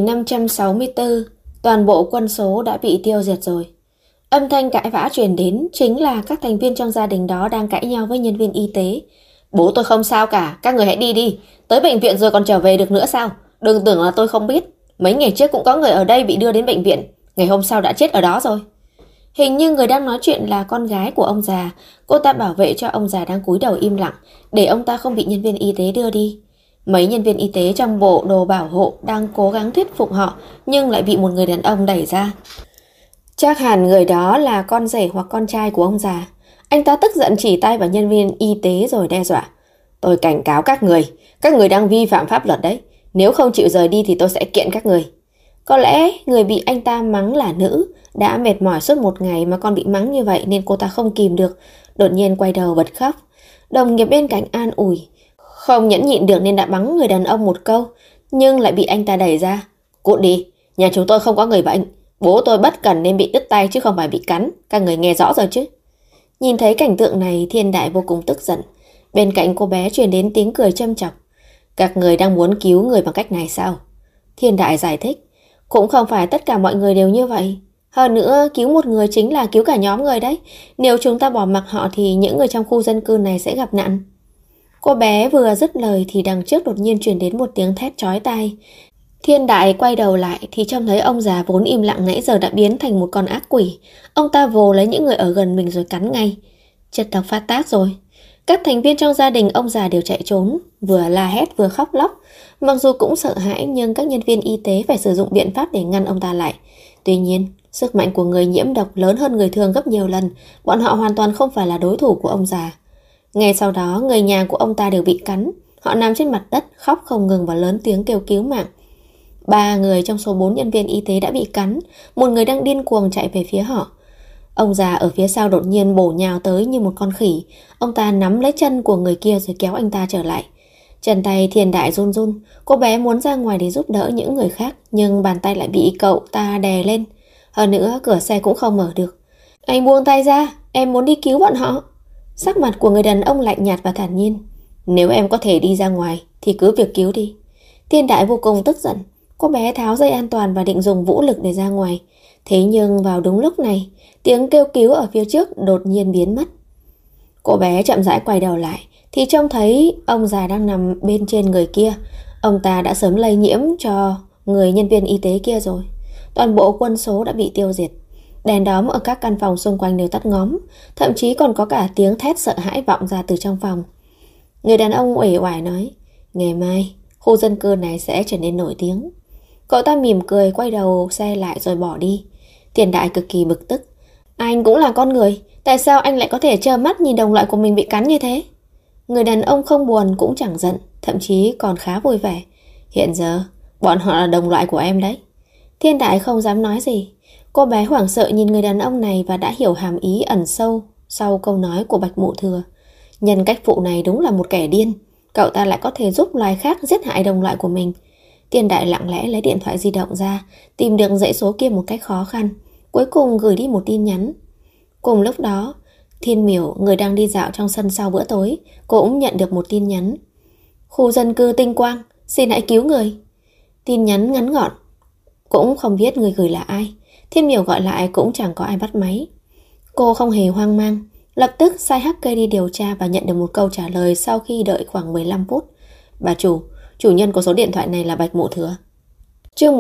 A: 1564, toàn bộ quân số đã bị tiêu diệt rồi. Âm thanh cãi vã truyền đến chính là các thành viên trong gia đình đó đang cãi nhau với nhân viên y tế. Bố tôi không sao cả, các người hãy đi đi. Tới bệnh viện rồi còn trở về được nữa sao? Đừng tưởng là tôi không biết. Mấy ngày trước cũng có người ở đây bị đưa đến bệnh viện, ngày hôm sau đã chết ở đó rồi. Hình như người đang nói chuyện là con gái của ông già. Cô ta bảo vệ cho ông già đang cúi đầu im lặng, để ông ta không bị nhân viên y tế đưa đi. Mấy nhân viên y tế trong bộ đồ bảo hộ đang cố gắng thuyết phục họ, nhưng lại bị một người đàn ông đẩy ra. Chắc hẳn người đó là con rể hoặc con trai của ông già. Anh ta tức giận chỉ tay vào nhân viên y tế rồi đe dọa. Tôi cảnh cáo các người đang vi phạm pháp luật đấy. Nếu không chịu rời đi thì tôi sẽ kiện các người. Có lẽ người bị anh ta mắng là nữ, Đã mệt mỏi suốt một ngày mà còn bị mắng như vậy nên cô ta không kìm được, đột nhiên quay đầu bật khóc. Đồng nghiệp bên cạnh an ủi. Không nhẫn nhịn được nên đã mắng người đàn ông một câu, nhưng lại bị anh ta đẩy ra. Cút đi, nhà chúng tôi không có người bệnh. Bố tôi bất cẩn nên bị đứt tay chứ không phải bị cắn. Các người nghe rõ rồi chứ? Nhìn thấy cảnh tượng này, Thiên Đại vô cùng tức giận. Bên cạnh cô bé truyền đến tiếng cười châm chọc. Các người đang muốn cứu người bằng cách này sao? Thiên Đại giải thích. Cũng không phải tất cả mọi người đều như vậy. Hơn nữa, cứu một người chính là cứu cả nhóm người đấy. Nếu chúng ta bỏ mặc họ thì những người trong khu dân cư này sẽ gặp nạn. Cô bé vừa dứt lời thì đằng trước đột nhiên truyền đến một tiếng thét chói tai. Thiên Đại quay đầu lại thì trông thấy ông già vốn im lặng nãy giờ đã biến thành một con ác quỷ. Ông ta vồ lấy những người ở gần mình rồi cắn ngay. Chất độc phát tác rồi. Các thành viên trong gia đình ông già đều chạy trốn, vừa la hét vừa khóc lóc. Mặc dù cũng sợ hãi nhưng các nhân viên y tế phải sử dụng biện pháp để ngăn ông ta lại. Tuy nhiên, sức mạnh của người nhiễm độc lớn hơn người thường gấp nhiều lần. Bọn họ hoàn toàn không phải là đối thủ của ông già. Ngay sau đó, người nhà của ông ta đều bị cắn. Họ nằm trên mặt đất, khóc không ngừng và lớn tiếng kêu cứu mạng. 3 người trong số 4 nhân viên y tế đã bị cắn. Một người đang điên cuồng chạy về phía họ. Ông già ở phía sau đột nhiên bổ nhào tới như một con khỉ. Ông ta nắm lấy chân của người kia rồi kéo anh ta trở lại. Chân tay Thiên Đại run run. Cô bé muốn ra ngoài để giúp đỡ những người khác, nhưng bàn tay lại bị cậu ta đè lên. Hơn nữa cửa xe cũng không mở được. Anh buông tay ra, em muốn đi cứu bọn họ. Sắc mặt của người đàn ông lạnh nhạt và thản nhiên. Nếu em có thể đi ra ngoài thì cứ việc cứu đi. Thiên Đại vô cùng tức giận. Cô bé tháo dây an toàn và định dùng vũ lực để ra ngoài. Thế nhưng vào đúng lúc này, tiếng kêu cứu ở phía trước đột nhiên biến mất. Cô bé chậm rãi quay đầu lại thì trông thấy ông già đang nằm bên trên người kia. Ông ta đã sớm lây nhiễm cho người nhân viên y tế kia rồi. Toàn bộ quân số đã bị tiêu diệt. Đèn đóm ở các căn phòng xung quanh đều tắt ngóm. Thậm chí còn có cả tiếng thét sợ hãi vọng ra từ trong phòng. Người đàn ông uể oải nói, ngày mai khu dân cư này sẽ trở nên nổi tiếng. Cậu ta mỉm cười quay đầu xe lại rồi bỏ đi. Thiên Đại cực kỳ bực tức. Anh cũng là con người, tại sao anh lại có thể trơ mắt nhìn đồng loại của mình bị cắn như thế? Người đàn ông không buồn cũng chẳng giận, thậm chí còn khá vui vẻ. Hiện giờ, bọn họ là đồng loại của em đấy. Thiên Đại không dám nói gì. Cô bé hoảng sợ nhìn người đàn ông này và đã hiểu hàm ý ẩn sâu sau câu nói của Bạch Mụ Thừa. Nhân cách phụ này đúng là một kẻ điên. Cậu ta lại có thể giúp loài khác giết hại đồng loại của mình. Thiên Đại lặng lẽ lấy điện thoại di động ra, tìm được dãy số kia một cách khó khăn. Cuối cùng gửi đi một tin nhắn. Cùng lúc đó, Thiên Miểu, người đang đi dạo trong sân sau bữa tối, cũng nhận được một tin nhắn. Khu dân cư Tinh Quang, xin hãy cứu người. Tin nhắn ngắn gọn, cũng không biết người gửi là ai. Thiên Miểu gọi lại cũng chẳng có ai bắt máy. Cô không hề hoang mang, lập tức sai hacker đi điều tra và nhận được một câu trả lời sau khi đợi khoảng 15 phút. Bà chủ nhân của số điện thoại này là Bạch Mụ Thừa. Chương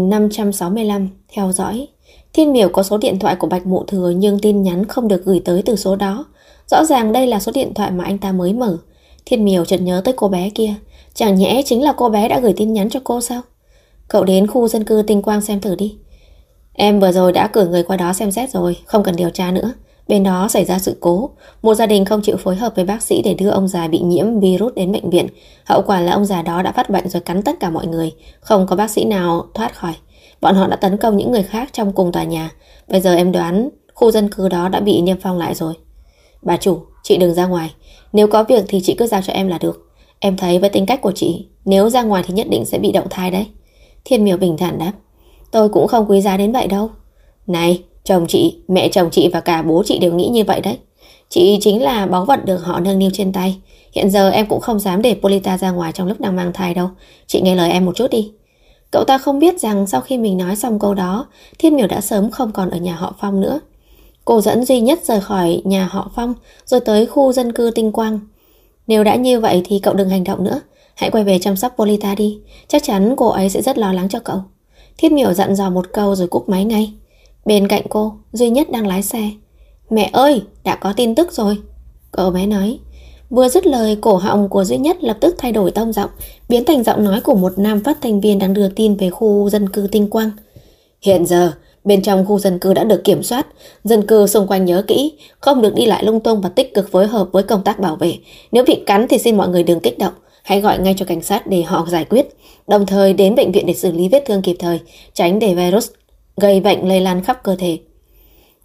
A: 1565, theo dõi. Thiên Miểu có số điện thoại của Bạch Mụ Thừa nhưng tin nhắn không được gửi tới từ số đó. Rõ ràng đây là số điện thoại mà anh ta mới mở. Thiên Miểu chợt nhớ tới cô bé kia. Chẳng nhẽ chính là cô bé đã gửi tin nhắn cho cô sao? Cậu đến khu dân cư Tinh Quang xem thử đi. Em vừa rồi đã cử người qua đó xem xét rồi, không cần điều tra nữa. Bên đó xảy ra sự cố. Một gia đình không chịu phối hợp với bác sĩ để đưa ông già bị nhiễm virus đến bệnh viện. Hậu quả là ông già đó đã phát bệnh rồi cắn tất cả mọi người. Không có bác sĩ nào thoát khỏi. Bọn họ đã tấn công những người khác trong cùng tòa nhà. Bây giờ em đoán khu dân cư đó đã bị niêm phong lại rồi. Bà chủ, chị đừng ra ngoài. Nếu có việc thì chị cứ giao cho em là được. Em thấy với tính cách của chị, nếu ra ngoài thì nhất định sẽ bị động thai đấy. Thiên Miểu bình thản đáp. Tôi cũng không quý giá đến vậy đâu. Này, chồng chị, mẹ chồng chị và cả bố chị đều nghĩ như vậy đấy. Chị chính là báu vật được họ nâng niu trên tay. Hiện giờ em cũng không dám để Polita ra ngoài trong lúc đang mang thai đâu. Chị nghe lời em một chút đi. Cậu ta không biết rằng sau khi mình nói xong câu đó, Thiên Miểu đã sớm không còn ở nhà họ Phong nữa. Cô dẫn duy nhất rời khỏi nhà họ Phong rồi tới khu dân cư Tinh Quang. Nếu đã như vậy thì cậu đừng hành động nữa. Hãy quay về chăm sóc Polita đi. Chắc chắn cô ấy sẽ rất lo lắng cho cậu. Thiên Miểu dặn dò một câu rồi cúp máy ngay. Bên cạnh cô, duy nhất đang lái xe. Mẹ ơi, đã có tin tức rồi. Cậu bé nói. Vừa dứt lời, cổ họng của duy nhất lập tức thay đổi tông giọng, biến thành giọng nói của một nam phát thanh viên đang đưa tin về khu dân cư Tinh Quang. Hiện giờ, bên trong khu dân cư đã được kiểm soát. Dân cư xung quanh nhớ kỹ, không được đi lại lung tung và tích cực phối hợp với công tác bảo vệ. Nếu bị cắn thì xin mọi người đừng kích động. Hãy gọi ngay cho cảnh sát để họ giải quyết. Đồng thời đến bệnh viện để xử lý vết thương kịp thời, tránh để virus gây bệnh lây lan khắp cơ thể.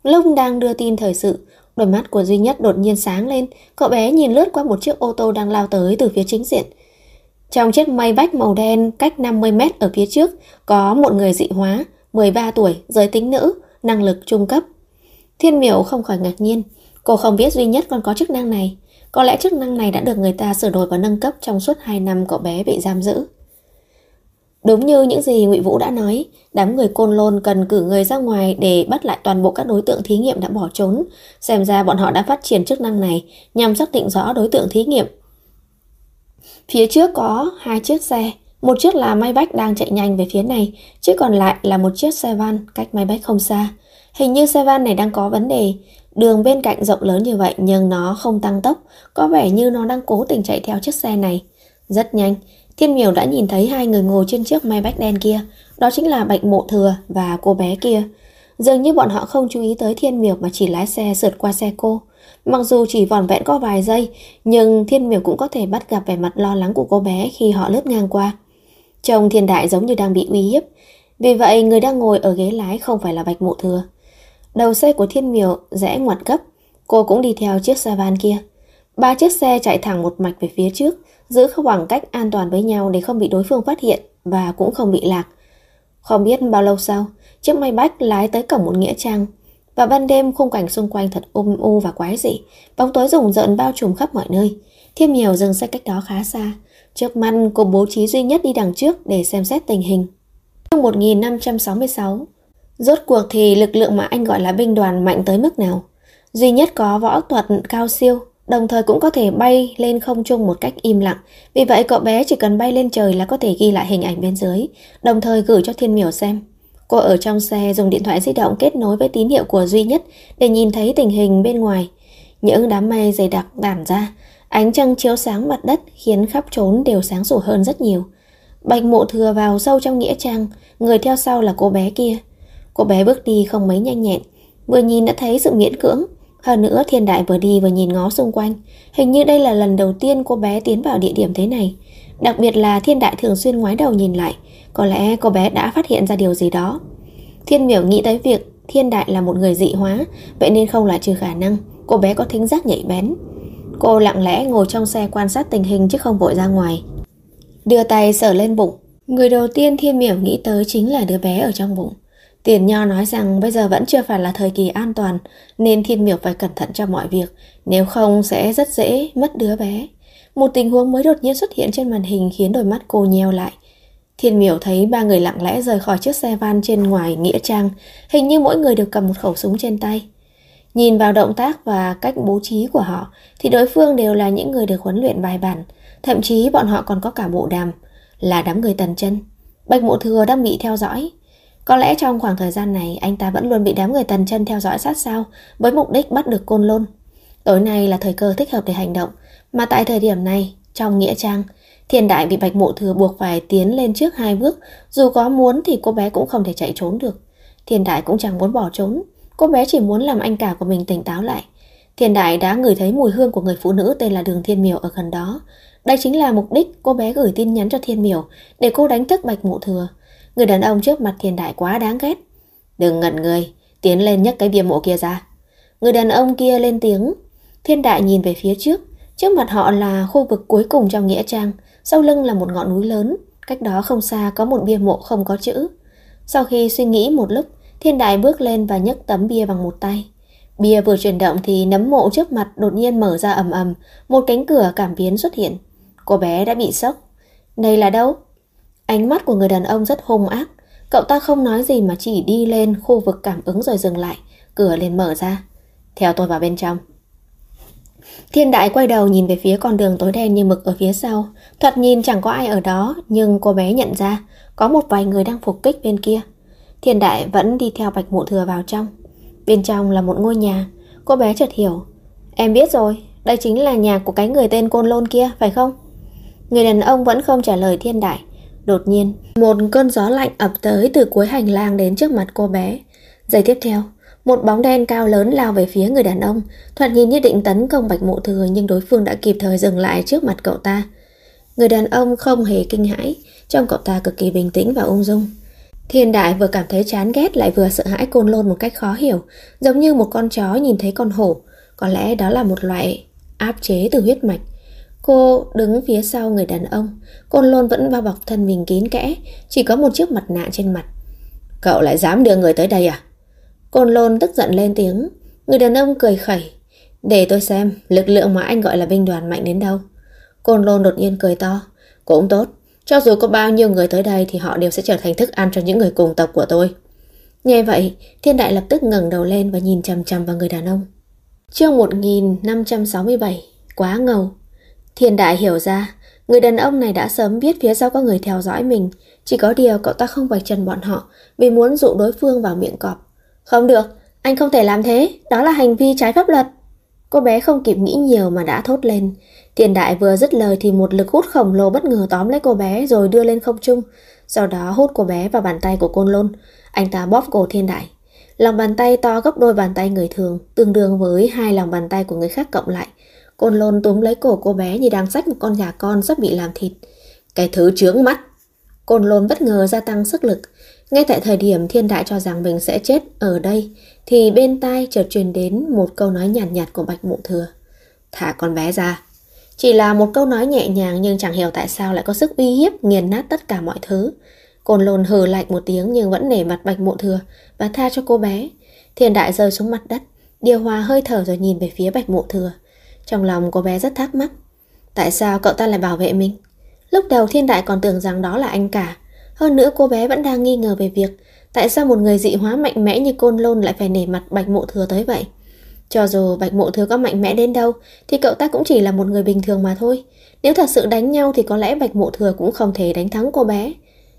A: Lúc đang đưa tin thời sự, đôi mắt của Duy Nhất đột nhiên sáng lên. Cậu bé nhìn lướt qua một chiếc ô tô đang lao tới từ phía chính diện. Trong chiếc Maybach màu đen cách 50 mét ở phía trước có một người dị hóa, 13 tuổi, giới tính nữ, năng lực trung cấp. Thiên Miểu không khỏi ngạc nhiên. Cô không biết Duy Nhất còn có chức năng này. Có lẽ chức năng này đã được người ta sửa đổi và nâng cấp trong suốt 2 năm cậu bé bị giam giữ. Đúng như những gì Ngụy Vũ đã nói, đám người Côn Lôn cần cử người ra ngoài để bắt lại toàn bộ các đối tượng thí nghiệm đã bỏ trốn. Xem ra bọn họ đã phát triển chức năng này nhằm xác định rõ đối tượng thí nghiệm. Phía trước có 2 chiếc xe, một chiếc là Maybach đang chạy nhanh về phía này, chiếc còn lại là một chiếc xe van cách Maybach không xa. Hình như xe van này đang có vấn đề. Đường bên cạnh rộng lớn như vậy nhưng nó không tăng tốc, có vẻ như nó đang cố tình chạy theo chiếc xe này. Rất nhanh, Thiên Miểu đã nhìn thấy 2 người ngồi trên chiếc Maybach đen kia, đó chính là Bạch Mộ Thừa và cô bé kia. Dường như bọn họ không chú ý tới Thiên Miểu mà chỉ lái xe sượt qua xe cô. Mặc dù chỉ vỏn vẹn có vài giây, nhưng Thiên Miểu cũng có thể bắt gặp vẻ mặt lo lắng của cô bé khi họ lướt ngang qua. Trông Thiên Đại giống như đang bị uy hiếp. Vì vậy người đang ngồi ở ghế lái không phải là Bạch Mộ Thừa. Đầu xe của Thiên Miểu rẽ ngoặt gấp, cô cũng đi theo chiếc xe van kia. 3 chiếc xe chạy thẳng một mạch về phía trước, giữ khoảng cách an toàn với nhau để không bị đối phương phát hiện và cũng không bị lạc. Không biết bao lâu sau, chiếc Maybach lái tới cổng một nghĩa trang. Vào ban đêm, khung cảnh xung quanh thật u và quái dị, bóng tối rùng rợn bao trùm khắp mọi nơi. Thiên Miểu dừng xe cách đó khá xa. Trước mắt cô bố trí Duy Nhất đi đằng trước để xem xét tình hình. Năm 1566, rốt cuộc thì lực lượng mà anh gọi là binh đoàn mạnh tới mức nào? Duy Nhất có võ thuật cao siêu, đồng thời cũng có thể bay lên không trung một cách im lặng. Vì vậy cậu bé chỉ cần bay lên trời là có thể ghi lại hình ảnh bên dưới, đồng thời gửi cho Thiên Miểu xem. Cô ở trong xe dùng điện thoại di động kết nối với tín hiệu của Duy Nhất để nhìn thấy tình hình bên ngoài. Những đám mây dày đặc tản ra, ánh trăng chiếu sáng mặt đất khiến khắp trốn đều sáng sủa hơn rất nhiều. Bạch Mộ Thừa vào sâu trong nghĩa trang, người theo sau là cô bé kia. Cô bé bước đi không mấy nhanh nhẹn, vừa nhìn đã thấy sự miễn cưỡng. Hơn nữa Thiên Đại vừa đi vừa nhìn ngó xung quanh. Hình như đây là lần đầu tiên cô bé tiến vào địa điểm thế này. Đặc biệt là Thiên Đại thường xuyên ngoái đầu nhìn lại. Có lẽ cô bé đã phát hiện ra điều gì đó. Thiên Miểu nghĩ tới việc Thiên Đại là một người dị hóa, vậy nên không loại trừ khả năng cô bé có thính giác nhạy bén. Cô lặng lẽ ngồi trong xe quan sát tình hình chứ không vội ra ngoài. Đưa tay sờ lên bụng. Người đầu tiên Thiên Miểu nghĩ tới chính là đứa bé ở trong bụng. Tiền Nho nói rằng bây giờ vẫn chưa phải là thời kỳ an toàn, nên Thiên Miểu phải cẩn thận trong mọi việc, nếu không sẽ rất dễ mất đứa bé. Một tình huống mới đột nhiên xuất hiện trên màn hình khiến đôi mắt cô nheo lại. Thiên Miểu thấy 3 người lặng lẽ rời khỏi chiếc xe van trên ngoài nghĩa trang, hình như mỗi người đều cầm một khẩu súng trên tay. Nhìn vào động tác và cách bố trí của họ thì đối phương đều là những người được huấn luyện bài bản, thậm chí bọn họ còn có cả bộ đàm, là đám người Tần Chân. Bạch Mộ Thừa đang bị theo dõi. Có lẽ trong khoảng thời gian này anh ta vẫn luôn bị đám người Tần Chân theo dõi sát sao với mục đích bắt được Côn Lôn. Tối nay là thời cơ thích hợp để hành động, mà tại thời điểm này, trong nghĩa trang, Thiên Đại bị Bạch Mộ Thừa buộc phải tiến lên trước 2 bước, dù có muốn thì cô bé cũng không thể chạy trốn được. Thiên Đại cũng chẳng muốn bỏ trốn, cô bé chỉ muốn làm anh cả của mình tỉnh táo lại. Thiên Đại đã ngửi thấy mùi hương của người phụ nữ tên là Đường Thiên Miểu ở gần đó. Đây chính là mục đích cô bé gửi tin nhắn cho Thiên Miểu để cô đánh thức Bạch Mộ Thừa. Người đàn ông trước mặt Thiên Đại quá đáng ghét. Đừng ngẩn người, tiến lên nhấc cái bia mộ kia ra. Người đàn ông kia lên tiếng. Thiên Đại nhìn về phía trước. Trước mặt họ là khu vực cuối cùng trong nghĩa trang, sau lưng là một ngọn núi lớn, cách đó không xa có một bia mộ không có chữ. Sau khi suy nghĩ một lúc, Thiên Đại bước lên và nhấc tấm bia bằng một tay. Bia vừa chuyển động thì nấm mộ trước mặt đột nhiên mở ra ầm ầm, một cánh cửa cảm biến xuất hiện. Cô bé đã bị sốc. Đây là đâu? Ánh mắt của người đàn ông rất hung ác. Cậu ta không nói gì mà chỉ đi lên khu vực cảm ứng rồi dừng lại. Cửa liền mở ra. Theo tôi vào bên trong. Thiên Đại quay đầu nhìn về phía con đường tối đen như mực ở phía sau. Thoạt nhìn chẳng có ai ở đó, nhưng cô bé nhận ra có một vài người đang phục kích bên kia. Thiên Đại vẫn đi theo Bạch Mộ Thừa vào trong. Bên trong là một ngôi nhà. Cô bé chợt hiểu. Em biết rồi, đây chính là nhà của cái người tên Côn Lôn kia, phải không? Người đàn ông vẫn không trả lời Thiên Đại. Đột nhiên, một cơn gió lạnh ập tới từ cuối hành lang đến trước mặt cô bé. Giây tiếp theo, một bóng đen cao lớn lao về phía người đàn ông, thoạt nhìn như định tấn công Bạch Mộ Thừa, nhưng đối phương đã kịp thời dừng lại trước mặt cậu ta. Người đàn ông không hề kinh hãi, trông cậu ta cực kỳ bình tĩnh và ung dung. Thiên Đại vừa cảm thấy chán ghét lại vừa sợ hãi Côn Lôn một cách khó hiểu, giống như một con chó nhìn thấy con hổ. Có lẽ đó là một loại áp chế từ huyết mạch. Cô đứng phía sau người đàn ông. Côn Lôn vẫn bao bọc thân mình kín kẽ, chỉ có một chiếc mặt nạ trên mặt. Cậu lại dám đưa người tới đây à? Côn Lôn tức giận lên tiếng. Người đàn ông cười khẩy. Để tôi xem lực lượng mà anh gọi là binh đoàn mạnh đến đâu. Côn Lôn đột nhiên cười to. Cũng tốt, cho dù có bao nhiêu người tới đây thì họ đều sẽ trở thành thức ăn cho những người cùng tộc của tôi. Nghe vậy, Thiên Đại lập tức ngẩng đầu lên và nhìn chằm chằm vào người đàn ông. Chương 1567. Quá ngầu. Thiên Đại hiểu ra, người đàn ông này đã sớm biết phía sau có người theo dõi mình. Chỉ có điều cậu ta không vạch trần bọn họ vì muốn dụ đối phương vào miệng cọp. Không được, anh không thể làm thế, đó là hành vi trái pháp luật. Cô bé không kịp nghĩ nhiều mà đã thốt lên. Thiên Đại vừa dứt lời thì một lực hút khổng lồ bất ngờ tóm lấy cô bé rồi đưa lên không trung. Sau đó hút cô bé vào bàn tay của Côn Lôn. Anh ta bóp cổ Thiên Đại. Lòng bàn tay to gấp đôi bàn tay người thường, tương đương với 2 lòng bàn tay của người khác cộng lại. Côn Lôn túm lấy cổ cô bé như đang xách một con gà con sắp bị làm thịt. Cái thứ chướng mắt. Côn Lôn bất ngờ gia tăng sức lực. Ngay tại thời điểm Thiên Đại cho rằng mình sẽ chết ở đây thì bên tai chợt truyền đến một câu nói nhàn nhạt của Bạch Mộ Thừa. Thả con bé ra. Chỉ là một câu nói nhẹ nhàng nhưng chẳng hiểu tại sao lại có sức uy hiếp nghiền nát tất cả mọi thứ. Côn Lôn hừ lạnh một tiếng nhưng vẫn nể mặt Bạch Mộ Thừa và tha cho cô bé. Thiên Đại rơi xuống mặt đất, điều hòa hơi thở rồi nhìn về phía Bạch Mộ Thừa. Trong lòng cô bé rất thắc mắc. Tại sao cậu ta lại bảo vệ mình? Lúc đầu Thiên Đại còn tưởng rằng đó là anh cả. Hơn nữa cô bé vẫn đang nghi ngờ về việc tại sao một người dị hóa mạnh mẽ như Côn Lôn lại phải nể mặt Bạch Mộ Thừa tới vậy. Cho dù Bạch Mộ Thừa có mạnh mẽ đến đâu thì cậu ta cũng chỉ là một người bình thường mà thôi. Nếu thật sự đánh nhau thì có lẽ Bạch Mộ Thừa cũng không thể đánh thắng cô bé.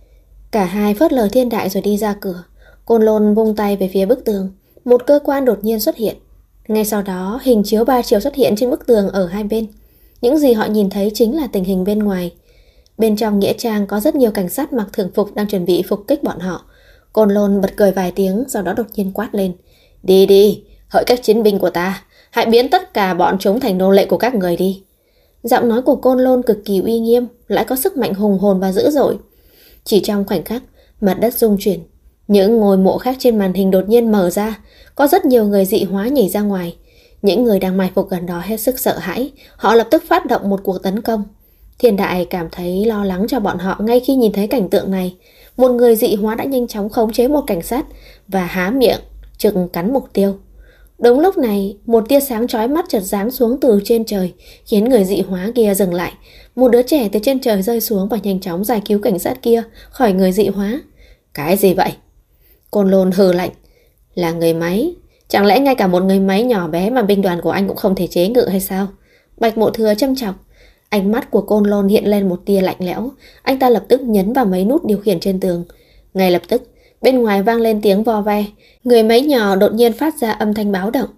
A: Cả hai phớt lờ Thiên Đại rồi đi ra cửa. Côn Lôn vung tay về phía bức tường. Một cơ quan đột nhiên xuất hiện. Ngay sau đó hình chiếu 3 chiều xuất hiện trên bức tường ở hai bên. Những gì họ nhìn thấy chính là tình hình bên ngoài. Bên trong nghĩa trang có rất nhiều cảnh sát mặc thường phục đang chuẩn bị phục kích bọn họ. Côn Lôn bật cười vài tiếng, sau đó đột nhiên quát lên. Đi đi, hỡi các chiến binh của ta, hãy biến tất cả bọn chúng thành nô lệ của các người đi. Giọng nói của Côn Lôn cực kỳ uy nghiêm, lại có sức mạnh hùng hồn và dữ dội. Chỉ trong khoảnh khắc, mặt đất rung chuyển. Những ngôi mộ khác trên màn hình đột nhiên mở ra. Có rất nhiều người dị hóa nhảy ra ngoài. Những người đang mai phục gần đó hết sức sợ hãi. Họ lập tức phát động một cuộc tấn công. Thiên Đại cảm thấy lo lắng cho bọn họ ngay khi nhìn thấy cảnh tượng này. Một người dị hóa đã nhanh chóng khống chế một cảnh sát và há miệng chừng cắn mục tiêu. Đúng lúc này, một tia sáng chói mắt chợt giáng xuống từ trên trời, khiến người dị hóa kia dừng lại. Một đứa trẻ từ trên trời rơi xuống và nhanh chóng giải cứu cảnh sát kia khỏi người dị hóa. Cái gì vậy? Côn Lôn hừ lạnh. Là người máy. Chẳng lẽ ngay cả một người máy nhỏ bé mà binh đoàn của anh cũng không thể chế ngự hay sao? Bạch Mộ Thừa châm chọc. Ánh mắt của Côn Lôn hiện lên một tia lạnh lẽo. Anh ta lập tức nhấn vào mấy nút điều khiển trên tường. Ngay lập tức, bên ngoài vang lên tiếng vo ve. Người máy nhỏ đột nhiên phát ra âm thanh báo động.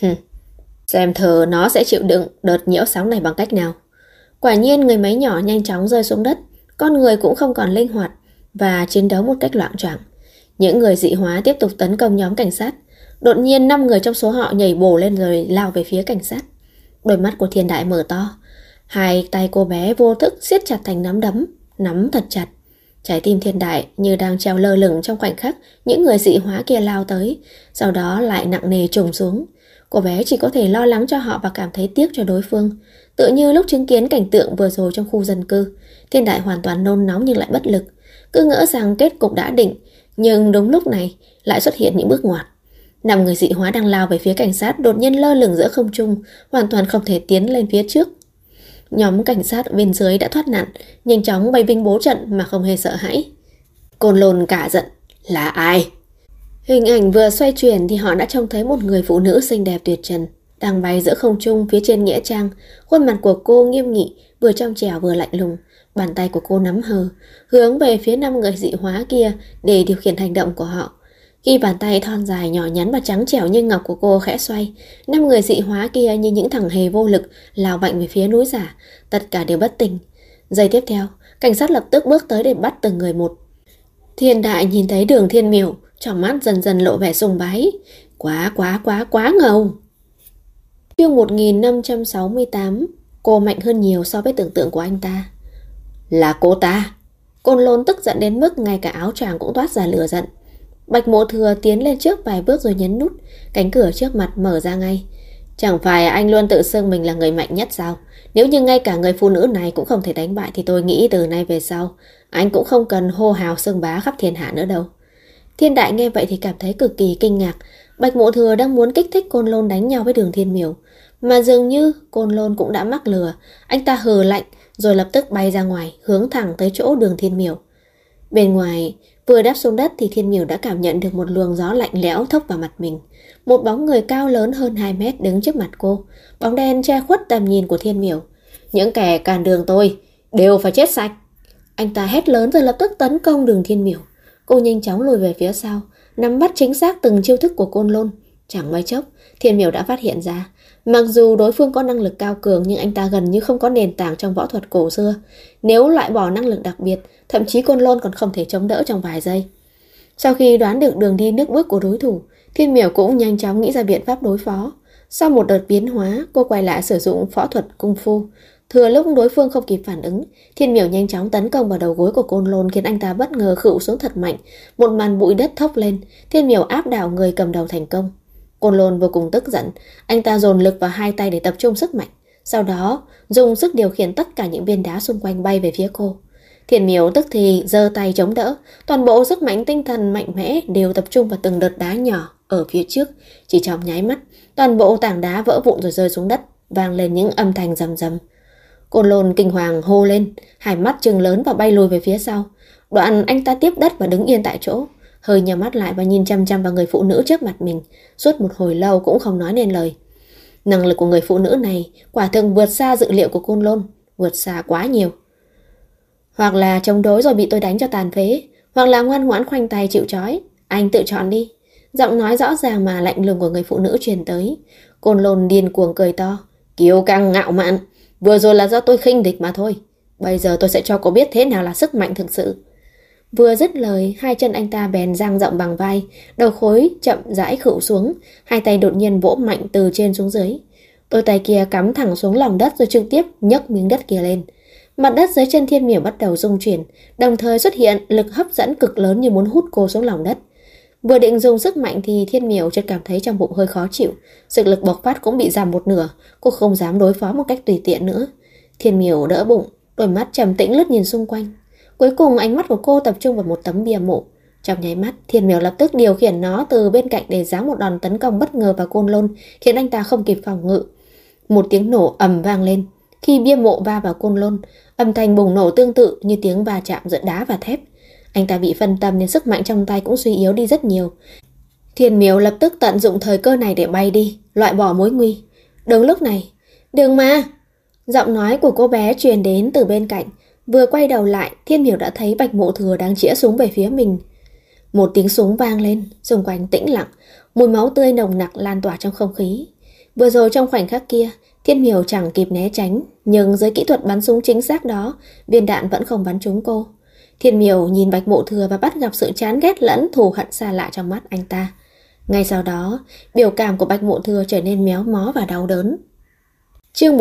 A: Xem thử nó sẽ chịu đựng đợt nhiễu sóng này bằng cách nào. Quả nhiên người máy nhỏ nhanh chóng rơi xuống đất. Con người cũng không còn linh hoạt và chiến đấu một cách loạng choạng. Những người dị hóa tiếp tục tấn công nhóm cảnh sát. Đột nhiên 5 người trong số họ nhảy bổ lên rồi lao về phía cảnh sát. Đôi mắt của Thiên Đại mở to. Hai tay cô bé vô thức siết chặt thành nắm đấm, nắm thật chặt. Trái tim Thiên Đại như đang treo lơ lửng trong khoảnh khắc những người dị hóa kia lao tới, sau đó lại nặng nề trùng xuống. Cô bé chỉ có thể lo lắng cho họ và cảm thấy tiếc cho đối phương. Tựa như lúc chứng kiến cảnh tượng vừa rồi trong khu dân cư, Thiên Đại hoàn toàn nôn nóng nhưng lại bất lực. Cứ ngỡ rằng kết cục đã định, nhưng đúng lúc này lại xuất hiện những bước ngoặt. 5 người dị hóa đang lao về phía cảnh sát đột nhiên lơ lửng giữa không trung, hoàn toàn không thể tiến lên phía trước. Nhóm cảnh sát bên dưới đã thoát nạn, nhanh chóng bày binh bố trận mà không hề sợ hãi. Côn Lôn cả giận. Là ai? Hình ảnh vừa xoay chuyển thì họ đã trông thấy một người phụ nữ xinh đẹp tuyệt trần đang bay giữa không trung phía trên nghĩa trang. Khuôn mặt của cô nghiêm nghị, vừa trong trẻo vừa lạnh lùng. Bàn tay của cô nắm hờ, hướng về phía 5 người dị hóa kia để điều khiển hành động của họ. Khi bàn tay thon dài nhỏ nhắn và trắng trẻo như ngọc của cô khẽ xoay, 5 người dị hóa kia như những thằng hề vô lực lao mạnh về phía núi giả, tất cả đều bất tỉnh. Giây tiếp theo, cảnh sát lập tức bước tới để bắt từng người một. Thiên Đại nhìn thấy Đường Thiên Miểu, trong mắt dần dần lộ vẻ sùng bái. Quá ngầu. Chương 1568. Cô mạnh hơn nhiều so với tưởng tượng của anh ta. Là cô ta? Côn Lôn tức giận đến mức ngay cả áo choàng cũng toát ra lửa giận. Bạch Mộ Thừa tiến lên trước vài bước rồi nhấn nút, cánh cửa trước mặt mở ra ngay. Chẳng phải anh luôn tự xưng mình là người mạnh nhất sao? Nếu như ngay cả người phụ nữ này cũng không thể đánh bại thì tôi nghĩ từ nay về sau anh cũng không cần hô hào xưng bá khắp thiên hạ nữa đâu. Thiên Đại nghe vậy thì cảm thấy cực kỳ kinh ngạc. Bạch Mộ Thừa đang muốn kích thích Côn Lôn đánh nhau với Đường Thiên Miểu, mà dường như Côn Lôn cũng đã mắc lừa. Anh ta hừ lạnh rồi lập tức bay ra ngoài, hướng thẳng tới chỗ Đường Thiên Miểu. Bên ngoài, vừa đáp xuống đất thì Thiên Miểu đã cảm nhận được một luồng gió lạnh lẽo thốc vào mặt mình. Một bóng người cao lớn hơn 2 mét đứng trước mặt cô. Bóng đen che khuất tầm nhìn của Thiên Miểu. Những kẻ cản đường tôi đều phải chết sạch. Anh ta hét lớn rồi lập tức tấn công Đường Thiên Miểu. Cô nhanh chóng lùi về phía sau, nắm bắt chính xác từng chiêu thức của Côn Lôn. Chẳng mấy chốc, Thiên Miểu đã phát hiện ra, mặc dù đối phương có năng lực cao cường nhưng anh ta gần như không có nền tảng trong võ thuật cổ xưa. Nếu loại bỏ năng lực đặc biệt, thậm chí Côn Lôn còn không thể chống đỡ trong vài giây. Sau khi đoán được đường đi nước bước của đối thủ, Thiên Miểu cũng nhanh chóng nghĩ ra biện pháp đối phó. Sau một đợt biến hóa, cô quay lại sử dụng võ thuật cung phu. Thừa lúc đối phương không kịp phản ứng, Thiên Miểu nhanh chóng tấn công vào đầu gối của Côn Lôn khiến anh ta bất ngờ khựu xuống thật mạnh. Một màn bụi đất thốc lên, Thiên Miểu áp đảo người cầm đầu thành công. Côn Lôn vô cùng tức giận, anh ta dồn lực vào hai tay để tập trung sức mạnh. Sau đó, dùng sức điều khiển tất cả những viên đá xung quanh bay về phía cô. Thiên Miểu tức thì giơ tay chống đỡ, toàn bộ sức mạnh tinh thần mạnh mẽ đều tập trung vào từng đợt đá nhỏ ở phía trước. Chỉ trong nháy mắt, toàn bộ tảng đá vỡ vụn rồi rơi xuống đất, vang lên những âm thanh rầm rầm. Côn Lôn kinh hoàng hô lên, hai mắt trừng lớn và bay lùi về phía sau. Đoạn anh ta tiếp đất và đứng yên tại chỗ, hơi nhắm mắt lại và nhìn chăm chăm vào người phụ nữ trước mặt mình, suốt một hồi lâu cũng không nói nên lời. Năng lực của người phụ nữ này quả thực vượt xa dự liệu của Côn Lôn, vượt xa quá nhiều. Hoặc là chống đối rồi bị tôi đánh cho tàn phế, hoặc là ngoan ngoãn khoanh tay chịu trói. Anh tự chọn đi. Giọng nói rõ ràng mà lạnh lùng của người phụ nữ truyền tới. Côn Lôn điên cuồng cười to, kiêu căng ngạo mạn. Vừa rồi là do tôi khinh địch mà thôi. Bây giờ tôi sẽ cho cô biết thế nào là sức mạnh thực sự. Vừa dứt lời, hai chân anh ta bèn dang rộng bằng vai, đầu khối chậm rãi khựu xuống, hai tay đột nhiên vỗ mạnh từ trên xuống dưới. Đôi tay kia cắm thẳng xuống lòng đất rồi trực tiếp nhấc miếng đất kia lên. Mặt đất dưới chân Thiên Miểu bắt đầu rung chuyển, đồng thời xuất hiện lực hấp dẫn cực lớn như muốn hút cô xuống lòng đất. Vừa định dùng sức mạnh thì Thiên Miểu chợt cảm thấy trong bụng hơi khó chịu, sức lực bộc phát cũng bị giảm một nửa, cô không dám đối phó một cách tùy tiện nữa. Thiên Miểu đỡ bụng, đôi mắt trầm tĩnh lướt nhìn xung quanh. Cuối cùng ánh mắt của cô tập trung vào một tấm bia mộ. Trong nháy mắt, Thiên Miểu lập tức điều khiển nó từ bên cạnh để giáng một đòn tấn công bất ngờ vào Côn Lôn, khiến anh ta không kịp phòng ngự. Một tiếng nổ ầm vang lên. Khi bia mộ va vào Côn Lôn, âm thanh bùng nổ tương tự như tiếng va chạm giữa đá và thép. Anh ta bị phân tâm nên sức mạnh trong tay cũng suy yếu đi rất nhiều. Thiên Miểu lập tức tận dụng thời cơ này để bay đi, loại bỏ mối nguy. Đúng lúc này, đừng mà! Giọng nói của cô bé truyền đến từ bên cạnh. Vừa quay đầu lại, Thiên Miểu đã thấy Bạch Mộ Thừa đang chĩa súng về phía mình. Một tiếng súng vang lên, xung quanh tĩnh lặng, mùi máu tươi nồng nặc lan tỏa trong không khí. Vừa rồi trong khoảnh khắc kia, Thiên Miểu chẳng kịp né tránh, nhưng dưới kỹ thuật bắn súng chính xác đó, viên đạn vẫn không bắn trúng cô. Thiên Miểu nhìn Bạch Mộ Thừa và bắt gặp sự chán ghét lẫn thù hận xa lạ trong mắt anh ta. Ngay sau đó, biểu cảm của Bạch Mộ Thừa trở nên méo mó và đau đớn. Chương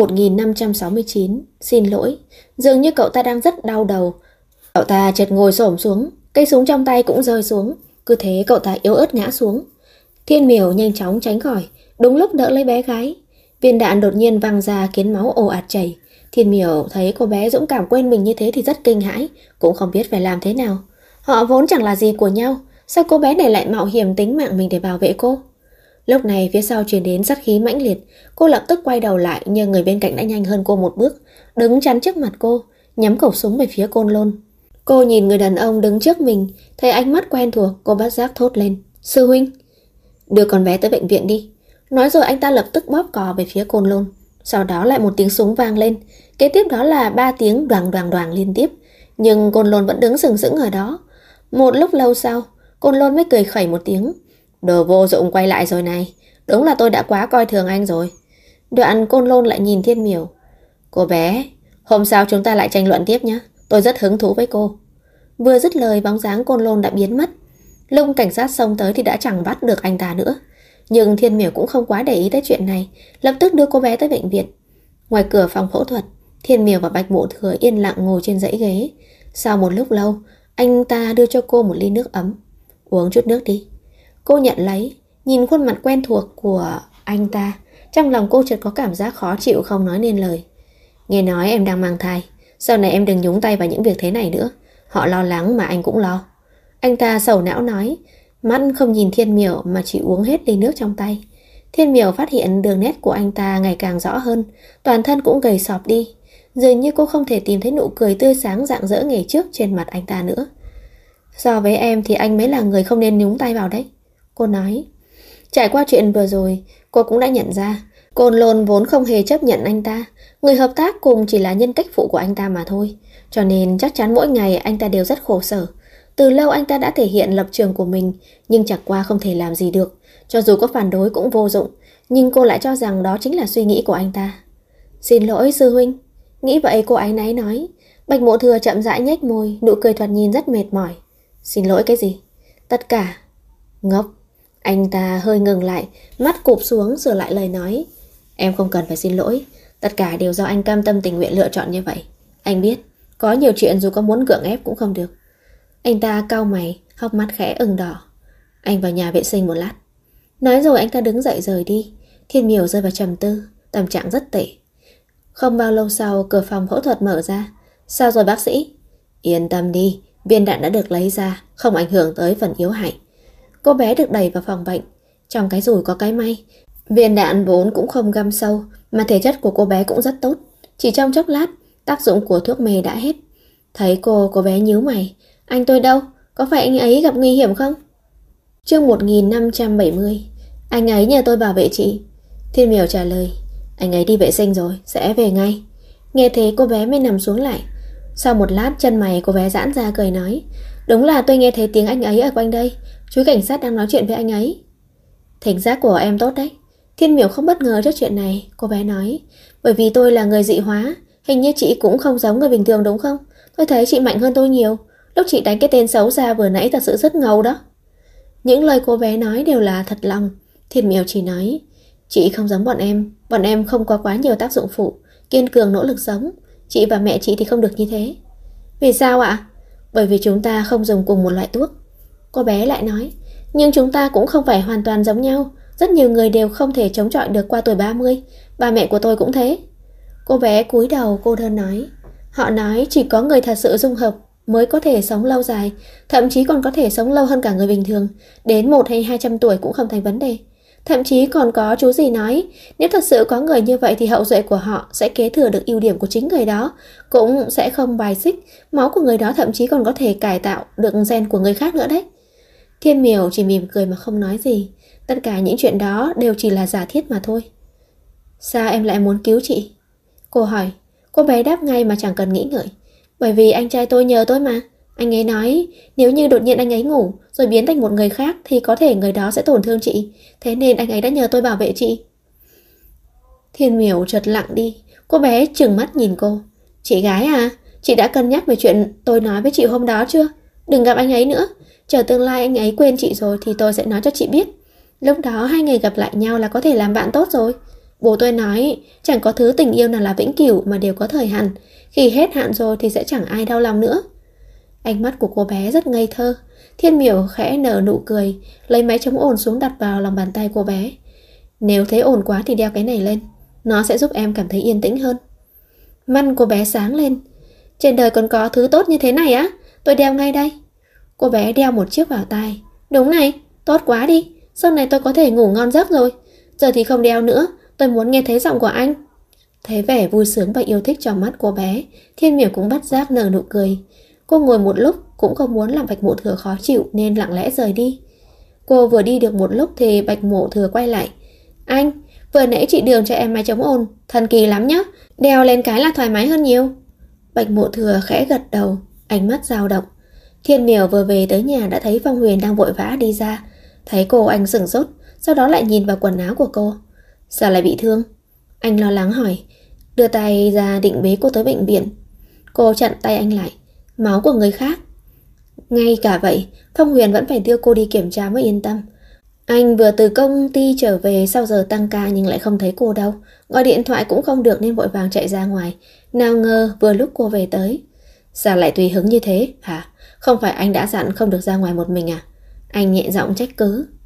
A: 1569, xin lỗi. Dường như cậu ta đang rất đau đầu. Cậu ta chợt ngồi xổm xuống, cây súng trong tay cũng rơi xuống. Cứ thế cậu ta yếu ớt ngã xuống. Thiên Miểu nhanh chóng tránh khỏi, đúng lúc đỡ lấy bé gái. Viên đạn đột nhiên văng ra khiến máu ồ ạt chảy. Thiên Miểu thấy cô bé dũng cảm quên mình như thế thì rất kinh hãi, cũng không biết phải làm thế nào. Họ vốn chẳng là gì của nhau, sao cô bé này lại mạo hiểm tính mạng mình để bảo vệ cô? Lúc này phía sau truyền đến sát khí mãnh liệt, cô lập tức quay đầu lại nhưng người bên cạnh đã nhanh hơn cô một bước, đứng chắn trước mặt cô, nhắm khẩu súng về phía Côn Lôn. Cô nhìn người đàn ông đứng trước mình, thấy ánh mắt quen thuộc, cô bất giác thốt lên, sư huynh, đưa con bé tới bệnh viện đi. Nói rồi anh ta lập tức bóp cò về phía Côn Lôn. Sau đó lại một tiếng súng vang lên, kế tiếp đó là 3 tiếng đoàng đoàng đoàng liên tiếp, nhưng Côn Lôn vẫn đứng sừng sững ở đó. Một lúc lâu sau, Côn Lôn mới cười khẩy một tiếng, đồ vô dụng quay lại rồi này, đúng là tôi đã quá coi thường anh rồi. Đoạn Côn Lôn lại nhìn Thiên Miểu, cô bé, hôm sau chúng ta lại tranh luận tiếp nhé, tôi rất hứng thú với cô. Vừa dứt lời, bóng dáng Côn Lôn đã biến mất. Lúc cảnh sát xông tới thì đã chẳng bắt được anh ta nữa. Nhưng Thiên Miểu cũng không quá để ý tới chuyện này, lập tức đưa cô bé tới bệnh viện. Ngoài cửa phòng phẫu thuật, Thiên Miểu và Bạch Mộ Thừa yên lặng ngồi trên dãy ghế. Sau một lúc lâu, anh ta đưa cho cô một ly nước ấm. Uống chút nước đi. Cô nhận lấy, nhìn khuôn mặt quen thuộc của anh ta. Trong lòng cô chợt có cảm giác khó chịu không nói nên lời. Nghe nói em đang mang thai. Sau này em đừng nhúng tay vào những việc thế này nữa. Họ lo lắng mà anh cũng lo. Anh ta sầu não nói, mắt không nhìn Thiên Miểu mà chỉ uống hết ly nước trong tay. Thiên Miểu phát hiện đường nét của anh ta ngày càng rõ hơn, toàn thân cũng gầy sọp đi. Dường như cô không thể tìm thấy nụ cười tươi sáng rạng rỡ ngày trước trên mặt anh ta nữa. So với em thì anh mới là người không nên nhúng tay vào đấy, cô nói. Trải qua chuyện vừa rồi, cô cũng đã nhận ra Côn Lôn vốn không hề chấp nhận anh ta. Người hợp tác cùng chỉ là nhân cách phụ của anh ta mà thôi. Cho nên chắc chắn mỗi ngày anh ta đều rất khổ sở. Từ lâu anh ta đã thể hiện lập trường của mình, nhưng chẳng qua không thể làm gì được. Cho dù có phản đối cũng vô dụng. Nhưng cô lại cho rằng đó chính là suy nghĩ của anh ta. Xin lỗi sư huynh. Nghĩ vậy cô áy náy nói. Bạch Mộ Thừa chậm rãi nhếch môi, nụ cười thoạt nhìn rất mệt mỏi. Xin lỗi cái gì? Tất cả. Ngốc. Anh ta hơi ngừng lại, mắt cụp xuống sửa lại lời nói. Em không cần phải xin lỗi. Tất cả đều do anh cam tâm tình nguyện lựa chọn như vậy. Anh biết, có nhiều chuyện dù có muốn gượng ép cũng không được. Anh ta cau mày, hốc mắt khẽ ửng đỏ. Anh vào nhà vệ sinh một lát. Nói rồi anh ta đứng dậy rời đi. Thiên Miểu rơi vào trầm tư, tâm trạng rất tệ. Không bao lâu sau, cửa phòng phẫu thuật mở ra. Sao rồi bác sĩ? Yên tâm đi, viên đạn đã được lấy ra, không ảnh hưởng tới phần yếu hại. Cô bé được đẩy vào phòng bệnh. Trong cái rủi có cái may, viên đạn vốn cũng không găm sâu, mà thể chất của cô bé cũng rất tốt. Chỉ trong chốc lát, tác dụng của thuốc mê đã hết. Thấy cô bé nhíu mày. Anh tôi đâu? Có phải anh ấy gặp nguy hiểm không? Chương 1570. Anh ấy nhờ tôi bảo vệ chị. Thiên Miểu trả lời. Anh ấy đi vệ sinh rồi, sẽ về ngay. Nghe thế cô bé mới nằm xuống lại. Sau một lát chân mày cô bé giãn ra cười nói. Đúng là tôi nghe thấy tiếng anh ấy ở quanh đây. Chú cảnh sát đang nói chuyện với anh ấy. Thính giác của em tốt đấy. Thiên Miểu không bất ngờ trước chuyện này. Cô bé nói. Bởi vì tôi là người dị hóa. Hình như chị cũng không giống người bình thường đúng không? Tôi thấy chị mạnh hơn tôi nhiều. Lúc chị đánh cái tên xấu xa vừa nãy thật sự rất ngầu đó. Những lời cô bé nói đều là thật lòng. Thiên Miểu chỉ nói. Chị không giống bọn em không có quá nhiều tác dụng phụ, kiên cường nỗ lực sống. Chị và mẹ chị thì không được như thế. Vì sao ạ? Bởi vì chúng ta không dùng cùng một loại thuốc. Cô bé lại nói. Nhưng chúng ta cũng không phải hoàn toàn giống nhau. Rất nhiều người đều không thể chống chọi được qua tuổi 30. Ba mẹ của tôi cũng thế. Cô bé cúi đầu cô đơn nói. Họ nói chỉ có người thật sự dung hợp mới có thể sống lâu dài, thậm chí còn có thể sống lâu hơn cả người bình thường. Đến 1 hay 200 tuổi cũng không thành vấn đề. Thậm chí còn có chú gì nói, nếu thật sự có người như vậy thì hậu duệ của họ sẽ kế thừa được ưu điểm của chính người đó, cũng sẽ không bài xích. Máu của người đó thậm chí còn có thể cải tạo được gen của người khác nữa đấy. Thiên Miểu chỉ mỉm cười mà không nói gì. Tất cả những chuyện đó đều chỉ là giả thiết mà thôi. Sao em lại muốn cứu chị? Cô hỏi. Cô bé đáp ngay mà chẳng cần nghĩ ngợi. Bởi vì anh trai tôi nhờ tôi mà. Anh ấy nói nếu như đột nhiên anh ấy ngủ rồi biến thành một người khác thì có thể người đó sẽ tổn thương chị. Thế nên anh ấy đã nhờ tôi bảo vệ chị. Thiên Miểu chợt lặng đi. Cô bé trừng mắt nhìn cô. Chị gái à, chị đã cân nhắc về chuyện tôi nói với chị hôm đó chưa? Đừng gặp anh ấy nữa. Chờ tương lai anh ấy quên chị rồi thì tôi sẽ nói cho chị biết. Lúc đó hai người gặp lại nhau là có thể làm bạn tốt rồi. Bố tôi nói chẳng có thứ tình yêu nào là vĩnh cửu mà đều có thời hạn. Khi hết hạn rồi thì sẽ chẳng ai đau lòng nữa. Ánh mắt của cô bé rất ngây thơ. Thiên Miểu khẽ nở nụ cười, lấy máy chống ồn xuống đặt vào lòng bàn tay cô bé. Nếu thấy ồn quá thì đeo cái này lên. Nó sẽ giúp em cảm thấy yên tĩnh hơn. Mắt cô bé sáng lên. Trên đời còn có thứ tốt như thế này á? Tôi đeo ngay đây. Cô bé đeo một chiếc vào tai. Đúng này, tốt quá đi. Sau này tôi có thể ngủ ngon giấc rồi. Giờ thì không đeo nữa. Tôi muốn nghe thấy giọng của anh. Thấy vẻ vui sướng và yêu thích trong mắt cô bé, Thiên Miểu cũng bất giác nở nụ cười. Cô ngồi một lúc cũng không muốn làm Bạch Mộ Thừa khó chịu nên lặng lẽ rời đi. Cô vừa đi được một lúc thì Bạch Mộ Thừa quay lại. Anh, vừa nãy chị Đường cho em máy chống ồn, thần kỳ lắm nhá. Đeo lên cái là thoải mái hơn nhiều. Bạch Mộ Thừa khẽ gật đầu, ánh mắt dao động. Thiên Miểu vừa về tới nhà đã thấy Phong Huyền đang vội vã đi ra. Thấy cô anh sửng sốt, sau đó lại nhìn vào quần áo của cô. Sao lại bị thương? Anh lo lắng hỏi, đưa tay ra định bế cô tới bệnh viện. Cô chặn tay anh lại. Máu của người khác. Ngay cả vậy, Phong Huyền vẫn phải đưa cô đi kiểm tra mới yên tâm. Anh vừa từ công ty trở về sau giờ tăng ca nhưng lại không thấy cô đâu. Gọi điện thoại cũng không được nên vội vàng chạy ra ngoài. Nào ngờ vừa lúc cô về tới. Sao lại tùy hứng như thế hả? Không phải anh đã dặn không được ra ngoài một mình à? Anh nhẹ giọng trách cứ.